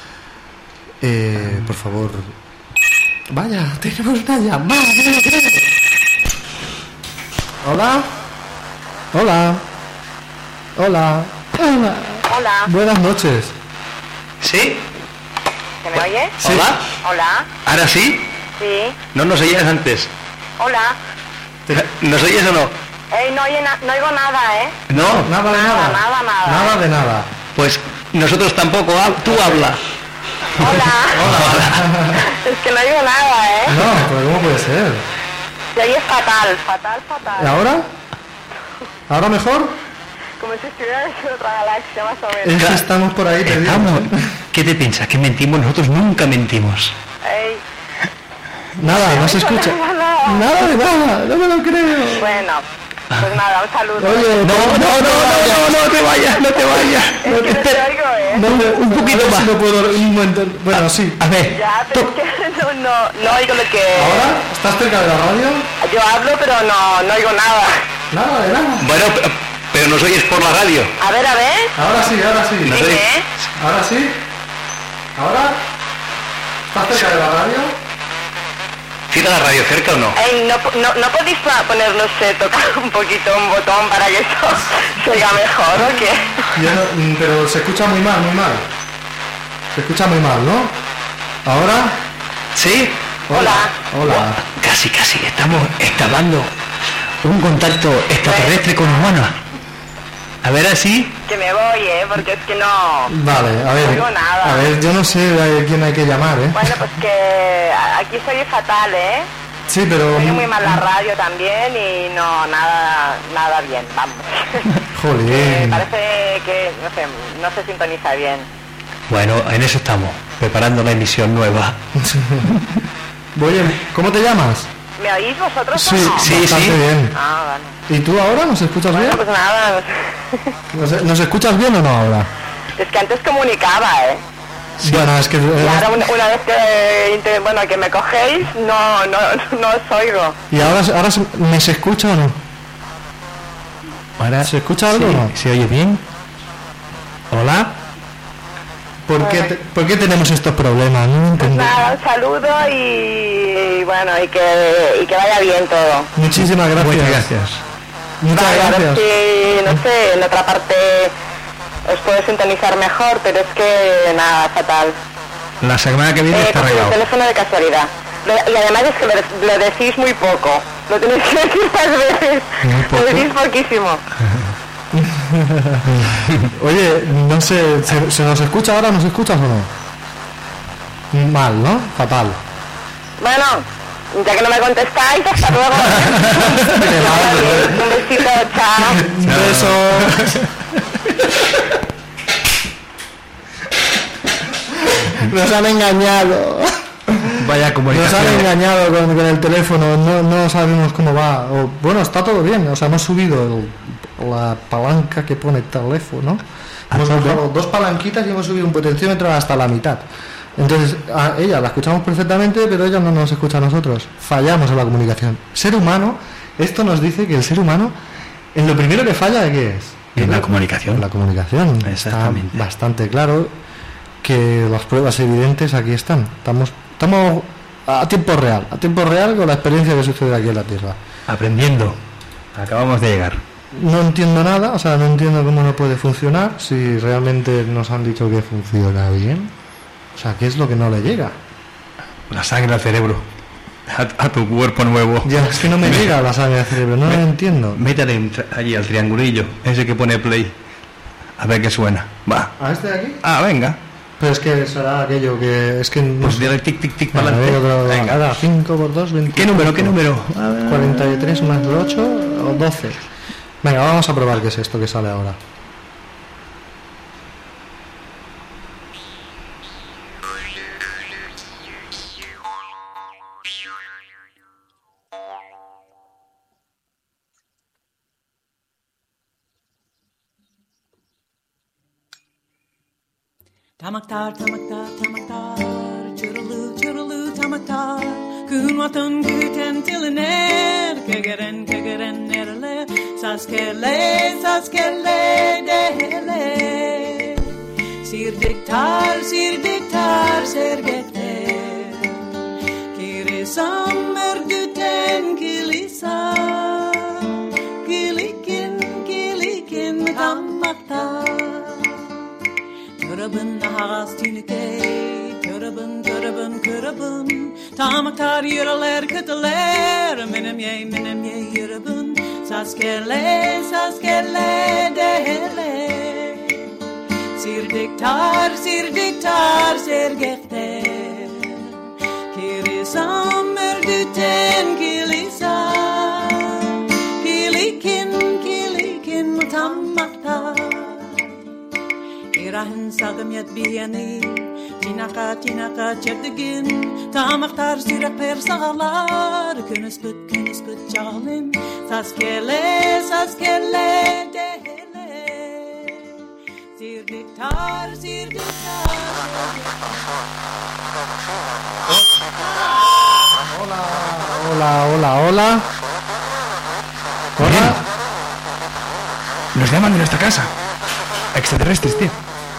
Eh, por favor. Vaya, tenemos una llamada. no lo creo. Hola. Hola. Hola. Hola. Hola, Buenas noches. ¿sí? ¿se me oye? Sí. ¿Hola? Hola, ¿Ahora sí? sí, ¿No nos oías antes? hola. ¿Nos oyes o no? Ey, no, oye na- no oigo nada, ¿eh? No, Nada de Nada, nada. nada, nada. Nada de nada. pues nosotros tampoco, hab- tú habla. Hola. Es que no oigo nada, ¿eh? No, pero ¿cómo puede ser? Se oye fatal, fatal, ¿Y fatal. ahora? ¿Ahora mejor? Como si estuviera en otra galaxia, más o menos. Es que estamos por ahí perdidos. Estamos. ¿Qué te piensas? ¿Que mentimos? Nosotros nunca mentimos. Ey, Nada, no se escucha. nada. Nada de nada, no me lo creo. bueno, pues nada, un saludo. Oye, No, no, no, no, no, no te vayas, no te vayas. Es que no te oigo, ¿eh? no, me- un poquito a ver más. si no puedo, un momento. Bueno, sí. A ver, Ya, pero es que no, no, no oigo lo que... ¿Ahora? ¿Estás cerca de la radio? Yo hablo, pero no, no oigo nada. Nada de nada. bueno, pero, pero nos oyes por la radio. A ver, a ver. Ahora sí, ahora sí. No Dime, sé. ¿eh? Ahora sí. ¿Ahora? ¿Estás cerca de la radio? ¿Tira la radio cerca o no? Ey, no, no, no podéis pa- poner, no sé, tocar un poquito un botón para que eso se oiga mejor, ¿o qué? Yo no- mm, pero se escucha muy mal, muy mal. Se escucha muy mal, ¿no? ¿Ahora? ¿Sí? Hola. Hola. Casi, casi, estamos entablando un contacto extraterrestre con humanos. A ver así. Que me voy, ¿eh? Porque es que no... Vale, a ver. No oigo nada. A ver, yo no sé a quién hay que llamar, ¿eh? Bueno, pues que a- aquí se oye fatal, ¿eh? Sí, pero... Se oye muy mal la radio también y no, nada, nada bien, vamos. Me Jolín. parece que, no sé, no se sintoniza bien. Bueno, en eso estamos, preparando la emisión nueva. Oye, ¿cómo te llamas? ¿Me oís vosotros Sí, o no? sí, bastante sí. bien. Ah, vale. ¿Y tú ahora nos escuchas bien? Bueno, pues nada, ¿Nos, ¿Nos escuchas bien o no ahora? es que antes comunicaba, ¿eh? Bueno, es que... Y ahora una, una vez que, inte- bueno, que me cogéis, no, no, no os oigo. ¿Y ahora, ahora se- me se escucha o no? Ahora, ¿Se escucha algo sí, o no? ¿Se oye bien? ¿Hola? ¿Por qué, te- ¿Por qué tenemos estos problemas? No Pues entiendo. nada, un saludo y, y bueno, y que, y que vaya bien todo. Muchísimas gracias. Muchas gracias. Muchas Vale, a ver gracias. si, no sé, en otra parte os puedo sintonizar mejor, pero es que nada, fatal. La semana que viene Eh, está coge el arreglado. teléfono de casualidad. Lo- Y además es que lo, lo decís muy poco. Lo tenéis que decir más veces. ¿Muy poco? Lo decís poquísimo. Oye, no sé, ¿se, se nos escucha ahora? ¿Nos escuchas o no? Mal, ¿no? Fatal. Bueno, ya que no me contestáis, hasta luego. Un besito, chao. Un beso. Nos han engañado. Vaya comunicación. Nos han engañado con, con el teléfono, no, no sabemos cómo va. O, bueno, está todo bien, o sea, hemos subido el, la palanca que pone teléfono. Hemos bajado dos palanquitas y hemos subido un potenciómetro hasta la mitad. Entonces, a ella la escuchamos perfectamente, pero ella no nos escucha a nosotros. Fallamos en la comunicación. Ser humano, esto nos dice que el ser humano, en lo primero que falla, ¿qué es? En la comunicación. En la comunicación. Exactamente. Está bastante claro que las pruebas evidentes aquí están. Estamos, estamos a tiempo real, a tiempo real con la experiencia que sucede aquí en la Tierra. Aprendiendo. Acabamos de llegar. No entiendo nada, o sea, no entiendo cómo no puede funcionar si realmente nos han dicho que funciona bien. O sea, ¿qué es lo que no le llega? La sangre al cerebro. A, a tu cuerpo nuevo. Ya, es que no me llega la sangre al cerebro, no lo entiendo. Métale allí al triangulillo, ese que pone play. A ver qué suena. Va. ¿A este de aquí? Ah, venga. Pero es que será aquello que... es que no Pues sé. dale tic, tic, tic Vale, para adelante. venga, venga, cinco por dos, veinticinco. ¿Qué número, qué número? cuarenta y tres más ocho o doce. Venga, vamos a probar qué es esto que sale ahora. Tamaktar, tamaktar, tamaktar, churulu, churulu, tamaktar, kun watan guten tillener, kegeren, kegeren, nerele, saskele, saskele, dehele, sir diktar, sir diktar, sergete, kiri sammer guten kilisa, kilikin, kilikin, tamaktar. Körabın ağız tünüke, körabın, körabın, körabın. Tamaktar yürüler kıtılar, benim ye, benim ye yürübün. Saskele, saskele dehele. Sirdiktar, sirdiktar, sergekte. Kirisam merdüten kilisa. Kilikin, kilikin, tamaktar. Irahin sagam yet biyani Tinaka tinaka çepdigin Tamaktar sürak per sağlar Künüs büt künüs büt çağlim Saskele saskele dehele Sirdiktar sirdiktar Hola, hola, hola, hola. Hola. Nos llaman de nuestra casa. Extraterrestres, tío.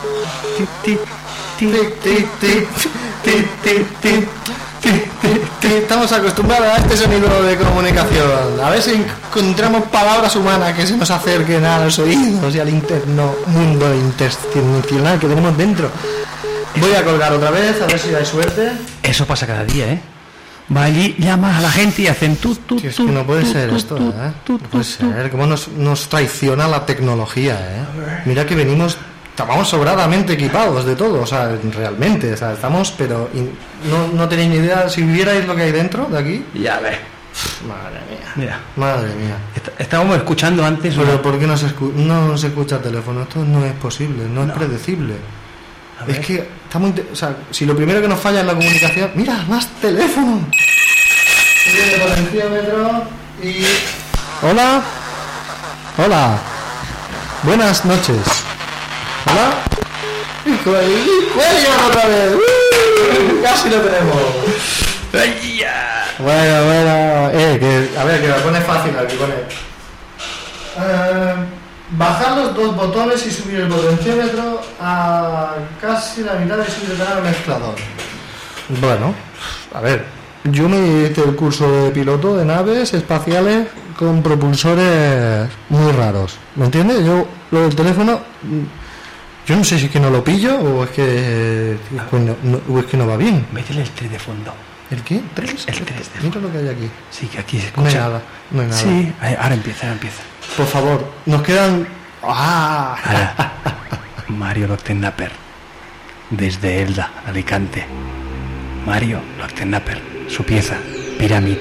Estamos acostumbrados a este sonido de comunicación. A ver si encontramos palabras humanas que se nos acerquen a los oídos y al interno mundo interinstitucional que tenemos dentro. Voy a colgar otra vez, a ver si hay suerte. Eso pasa cada día, ¿eh? Va allí, llama a la gente y hacen tú, tú, tú. Es que no puede ser esto, ¿eh? No puede ser. Cómo nos, nos traiciona la tecnología, ¿eh? Mira que venimos, estamos sobradamente equipados de todo, o sea, realmente, o sea, estamos, pero in, no, no tenéis ni idea, si vierais lo que hay dentro de aquí. Ya ves. Madre mía. Mira. Madre mía. Estábamos escuchando antes. Pero ¿por qué no se, escu no se escucha el teléfono? Esto no es posible, no, no. es predecible. Es que estamos, o sea, si lo primero que nos falla es la comunicación, mira, más teléfono. Viene potenciómetro y hola, hola, buenas noches. Hola, y cuelgan otra vez. ¡Uh! Casi lo tenemos. Bueno, bueno, eh, que a ver, que lo pone fácil aquí, pone. Eh, Bajar los dos botones y subir el potenciómetro a casi la mitad de subir el canal mezclador. Bueno, a ver, yo me hice el curso de piloto de naves espaciales con propulsores muy raros, ¿me entiendes? Yo lo del teléfono, yo no sé si es que no lo pillo o es que, pues no, no, o es que no va bien. Métele el tres de fondo. ¿El qué? ¿Tres? El tres de fondo. Mira lo que hay aquí. Sí, que aquí se escucha. No hay nada, no hay nada. Sí, ahora empieza, ahora empieza. Por favor, nos quedan... ¡Ah! Ahora, Mario Lochtennapper, desde Elda, Alicante. Mario Lochtennapper, su pieza, Pyramid.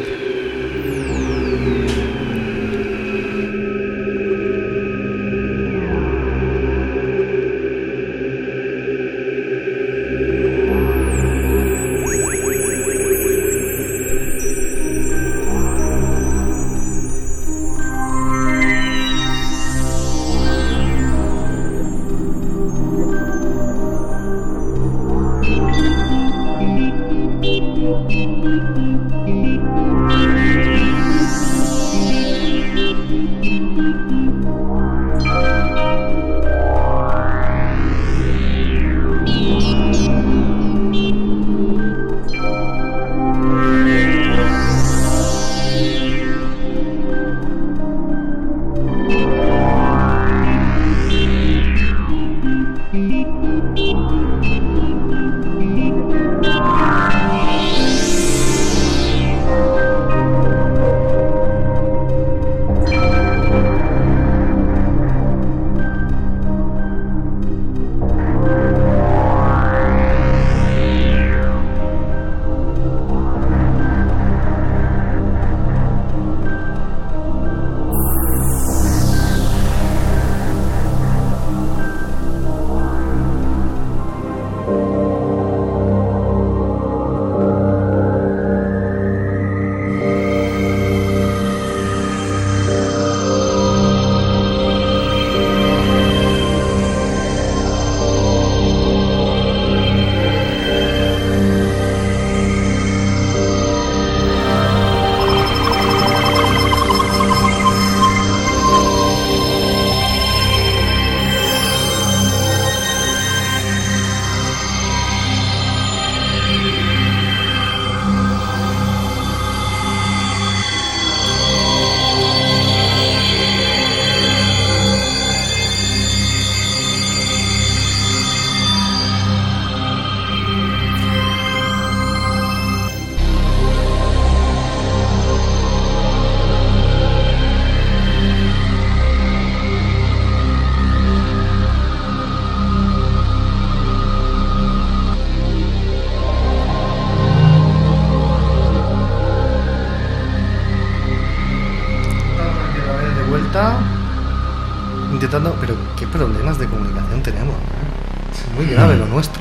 Intentando, pero qué problemas de comunicación tenemos, ¿eh? Es muy grave lo nuestro.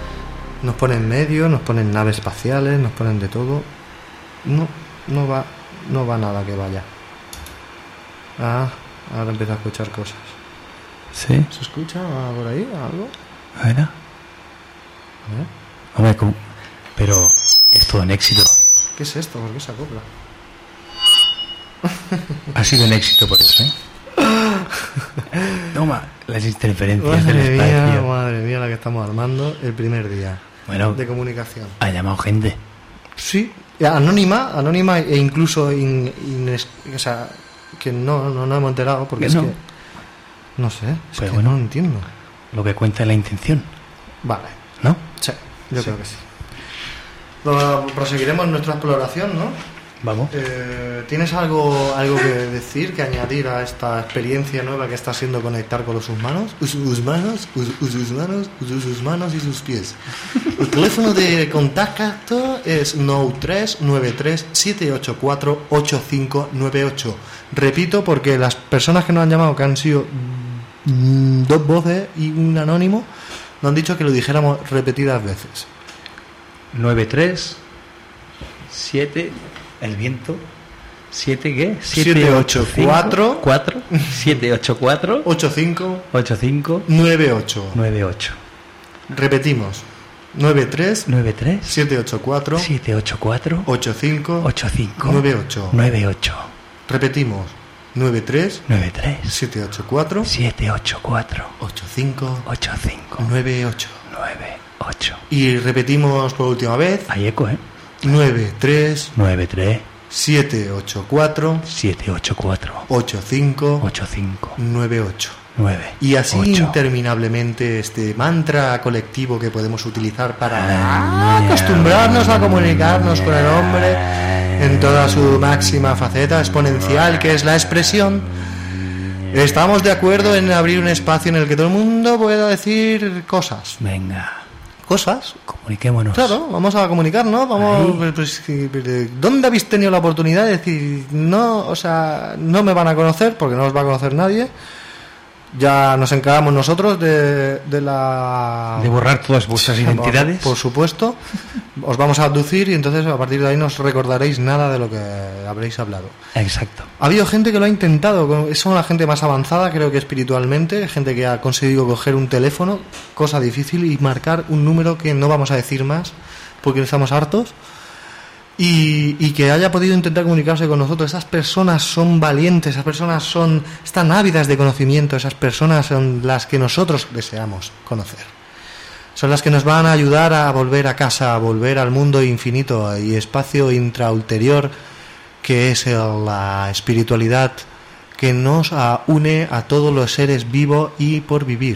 Nos ponen medios, nos ponen naves espaciales, nos ponen de todo. No, no va, no va nada que vaya. Ah, ahora empiezo a escuchar cosas. ¿Sí? ¿Se escucha por ahí algo? A ver. ¿Eh? Hombre, ¿cómo? Pero es todo un éxito. ¿Qué es esto? ¿Por qué se acopla? Ha sido un éxito por eso, ¿eh? Toma, las interferencias Madre del espacio. mía, madre mía, la que estamos armando el primer día bueno, de comunicación. Ha llamado gente. Sí, anónima, anónima e incluso in, in, o sea, que no, no nos hemos enterado porque es no. que no sé, es Pero que bueno, no lo entiendo. Lo que cuenta es la intención. Vale, ¿no? Sí, yo sí. creo que sí. Lo, proseguiremos nuestra exploración, ¿no? Vamos. Eh, ¿Tienes algo, algo que decir, que añadir a esta experiencia nueva que está siendo conectar con los humanos? Sus manos, sus manos, sus manos y sus pies. El teléfono de contacto es nueve tres nueve tres siete ocho cuatro ocho cinco nueve ocho. Repito, porque las personas que nos han llamado, que han sido mm, dos voces y un anónimo, nos han dicho que lo dijéramos repetidas veces. nueve tres siete El viento. ¿siete qué? siete ocho cuatro cuatro siete ocho cuatro ocho cinco ocho cinco nueve ocho. nueve ocho. Repetimos. nueve tres nueve tres siete ocho cuatro siete ocho cuatro ocho cinco ocho cinco nueve ocho. nueve ocho. Repetimos. nueve tres nueve tres siete ocho cuatro siete ocho cuatro ocho cinco ocho cinco nueve ocho. nueve ocho. Y repetimos por última vez. Hay eco, ¿eh? nueve tres nueve tres siete ocho cuatro siete ocho cuatro ocho cinco ocho cinco nueve ocho. nueve. Y así ocho. interminablemente este mantra colectivo que podemos utilizar para acostumbrarnos a comunicarnos con el hombre en toda su máxima faceta exponencial, que es la expresión. Estamos de acuerdo en abrir un espacio en el que todo el mundo pueda decir cosas. Venga. cosas. Comuniquémonos. Claro, vamos a comunicarnos, vamos, pues, pues, ¿dónde habéis tenido la oportunidad de decir, no, o sea, no me van a conocer, porque no os va a conocer nadie? Ya nos encargamos nosotros de, de la... De borrar todas vuestras Sí, identidades. Por supuesto. Os vamos a abducir y entonces a partir de ahí no os recordaréis nada de lo que habréis hablado. Exacto. Ha habido gente que lo ha intentado. Son la gente más avanzada, creo que espiritualmente. Gente que ha conseguido coger un teléfono, cosa difícil, y marcar un número que no vamos a decir más porque estamos hartos. Y, y que haya podido intentar comunicarse con nosotros. Esas personas son valientes, esas personas son están ávidas de conocimiento, esas personas son las que nosotros deseamos conocer. Son las que nos van a ayudar a volver a casa, a volver al mundo infinito y espacio intraulterior, que es el, la espiritualidad que nos a, une a todos los seres vivos y por vivir.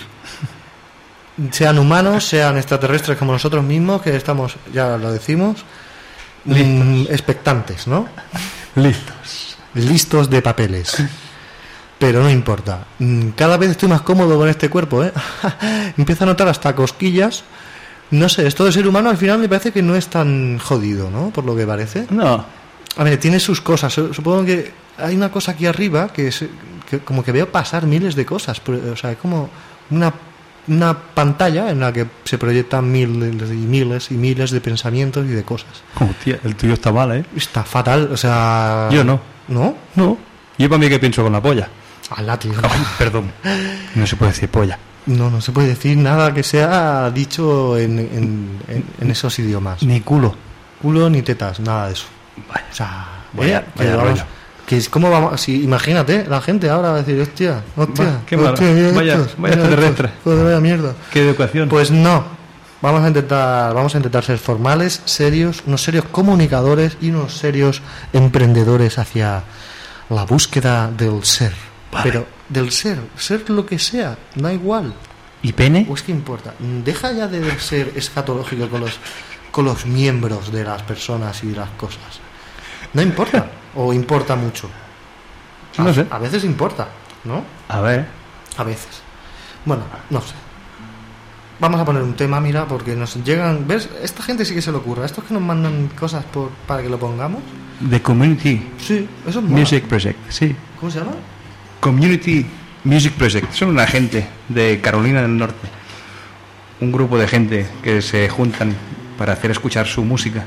Sean humanos, sean extraterrestres como nosotros mismos, que estamos, ya lo decimos, Mm, expectantes, ¿no? Listos. Listos de papeles. Pero no importa. Cada vez estoy más cómodo con este cuerpo, ¿eh? Empiezo a notar hasta cosquillas. No sé, esto de ser humano al final me parece que no es tan jodido, ¿no? Por lo que parece. No. A ver, tiene sus cosas. Supongo que hay una cosa aquí arriba que es que como que veo pasar miles de cosas. O sea, es como una una pantalla en la que se proyectan miles y miles y miles de pensamientos y de cosas. Hostia, el tuyo está mal, ¿eh? Está fatal, o sea... Yo no. ¿No? No. Yo para mí que pienso con la polla. Alá, tío. Ay, perdón. No se puede decir polla. No, no se puede decir nada que sea dicho en, en, en, en esos idiomas. Ni culo. Culo ni tetas, nada de eso. Vaya. O sea, Vaya, eh, vaya que vamos, rollo. que es como vamos, si imagínate, la gente ahora va a decir, hostia, hostia, Va, qué mala. hostia, mira Vaya, estos, vaya mira extraterrestre. estos, joder, vaya mierda. Qué educación. Pues no. Vamos a intentar, vamos a intentar ser formales, serios, unos serios comunicadores y unos serios emprendedores hacia la búsqueda del ser. Vale. Pero del ser, ser lo que sea, da igual. ¿Y pene? ¿O es que importa? Deja ya de ser escatológico con los con los miembros de las personas y de las cosas. No importa, o importa mucho. A, No sé. a veces importa, ¿no? A ver. A veces. Bueno, no sé. Vamos a poner un tema, mira, porque nos llegan... ¿Ves? Esta gente sí que se le ocurra. Estos que nos mandan cosas por, para que lo pongamos. The Community Sí, eso es mola. Music Project, sí. ¿Cómo se llama? Community Music Project. Son una gente de Carolina del Norte. Un grupo de gente que se juntan para hacer escuchar su música.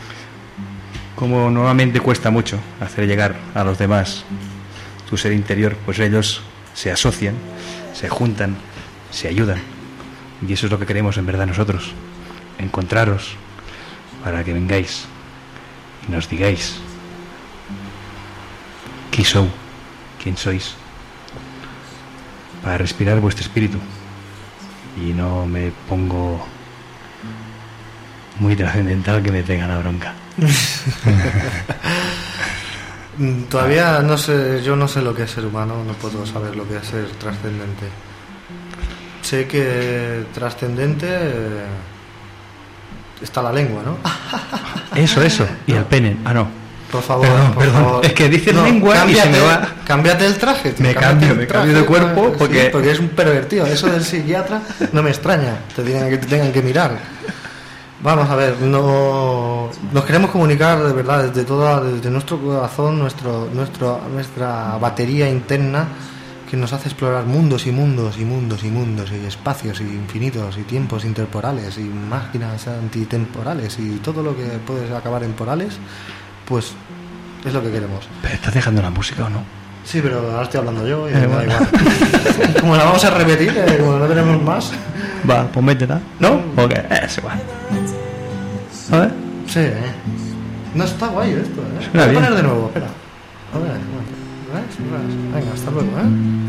Como normalmente cuesta mucho hacer llegar a los demás tu ser interior, pues ellos se asocian, se juntan, se ayudan. Y eso es lo que queremos en verdad nosotros. Encontraros para que vengáis y nos digáis ¿qué soy? ¿Quién sois? Para respirar vuestro espíritu. Y no me pongo muy trascendental que me tenga la bronca. Todavía no sé, yo no sé lo que es ser humano, no puedo saber lo que es ser trascendente. Sé que trascendente eh, está la lengua, ¿no? Eso, eso. Y el pene. Ah, no. Por favor, Perdón, por perdón. favor. Es que dices No, lengua y cámbiate, se me va. Cámbiate el traje, tío, Me cámbiate cambio, el me traje, cambio de cuerpo sí, porque- porque es un pervertido. Eso del psiquiatra no me extraña. Te tienen que, te tengan que mirar. Vamos a ver, no nos queremos comunicar de verdad desde toda, desde nuestro corazón, nuestro, nuestro, nuestra batería interna que nos hace explorar mundos y mundos y mundos y mundos y espacios y infinitos y tiempos interporales y máquinas antitemporales y todo lo que puede acabar en porales, pues es lo que queremos. ¿Pero estás dejando la música o no? Sí, pero ahora estoy hablando yo y Eh, me da bueno. igual. Como la vamos a repetir, eh, como no tenemos más. Va, pues métela. ¿No? Ok, es igual. A ver. Sí, eh. No está guay esto, ¿eh? Suena Voy a bien. poner de nuevo, espera. A ver, ¿ves? ¿Ves? Venga, hasta luego, ¿eh?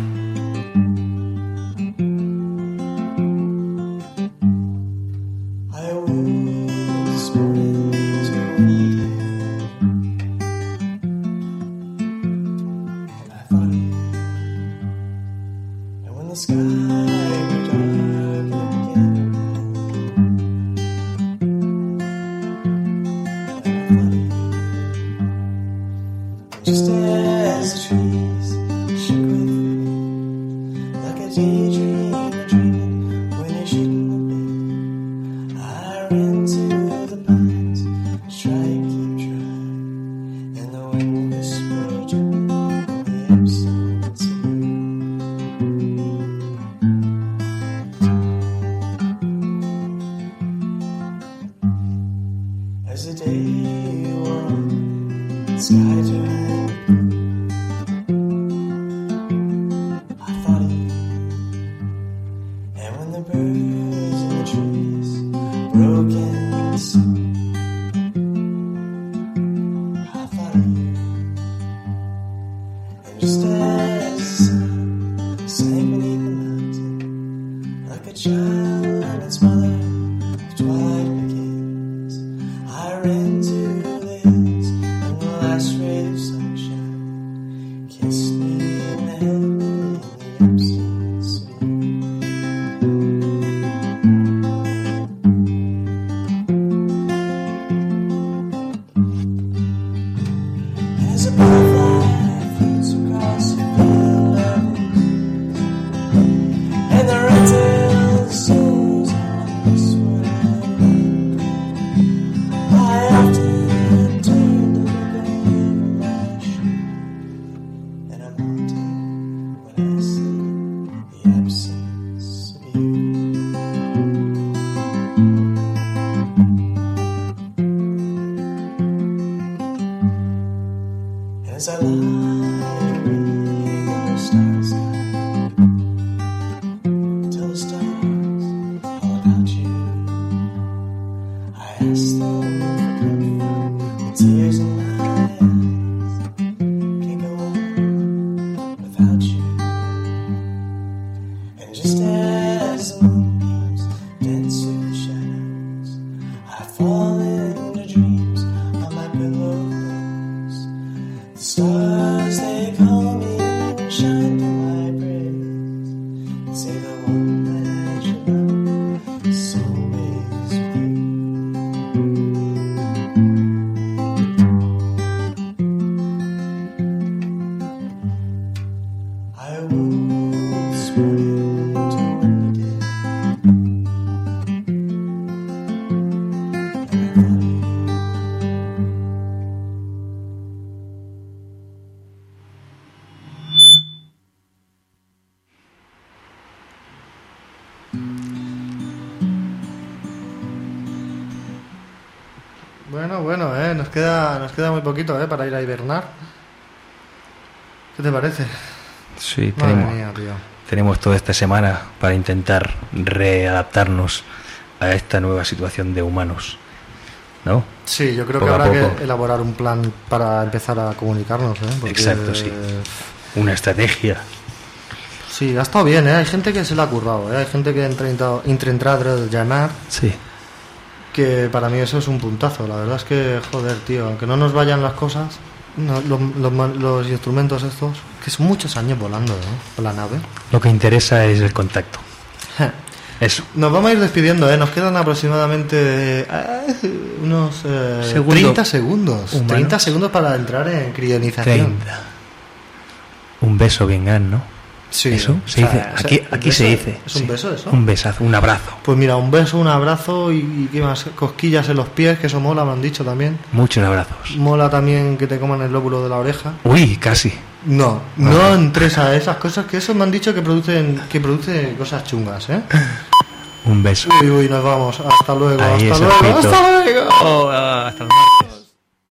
I woke this morning to and I thought of you. And when the sky grew dark again, and I thought of you. Just as the trees shook with And when the birds in the trees broke in song, I thought of you. And just as the sun sank beneath the mountain, like a child and its mother, the twilight begins. I ran to the hills, and the last ray of sunshine kissed me and held me in the absence of you. As a butterfly floats across a field of roses, and the red-tailed souls on this one I often turn to look over my shoulder, and I'm haunted when I see the absence of you. As I lie reading the stars night, tell the stars all about you. I ask them for comfort with tears in my eyes. Can't go on without you. And just as the moonbeams dance through the shadows, I fall into dreams on my pillow bones. The stars, they call me and shine through my prayers, and say the one that you love is always with you. I awoke this morning to one again, and I thought of you. Bueno, bueno, eh, nos queda, nos queda muy poquito, eh, para ir a hibernar. ¿Qué te parece? Sí, Madre tenemos, mía, tío. tenemos toda esta semana para intentar readaptarnos a esta nueva situación de humanos, ¿no? Sí, yo creo Poco que a habrá poco. que elaborar un plan para empezar a comunicarnos, ¿eh? Porque, Exacto, sí. Una estrategia. Sí, ha estado bien, ¿eh? Hay gente que se la ha currado, ¿eh? Hay gente que ha intentado, intentado llamar. Sí. Que para mí eso es un puntazo. La verdad es que, joder, tío, aunque no nos vayan las cosas, no, los, los, los instrumentos estos, que son muchos años volando, ¿eh? Por la nave. Lo que interesa es el contacto. Eso. Nos vamos a ir despidiendo, ¿eh? Nos quedan aproximadamente eh, unos eh, Segundo. treinta segundos. Humanos. treinta segundos para entrar en crionización. treinta. Un beso bien grande, ¿no? Sí. Eso se O sea, dice. o sea, Aquí, ¿un aquí beso? se dice. ¿Es un sí. beso eso? Un besazo, un abrazo. Pues mira, un beso, un abrazo y, y ¿qué más? Cosquillas en los pies, que eso mola, me han dicho también. Muchos abrazos. Mola también que te coman el lóbulo de la oreja. Uy, casi. No, no entres a esas cosas, que eso me han dicho que producen que produce cosas chungas, ¿eh? Un beso. Uy, uy, nos vamos. Hasta luego, Ahí hasta es luego, ojito. hasta luego. Oh, hasta luego.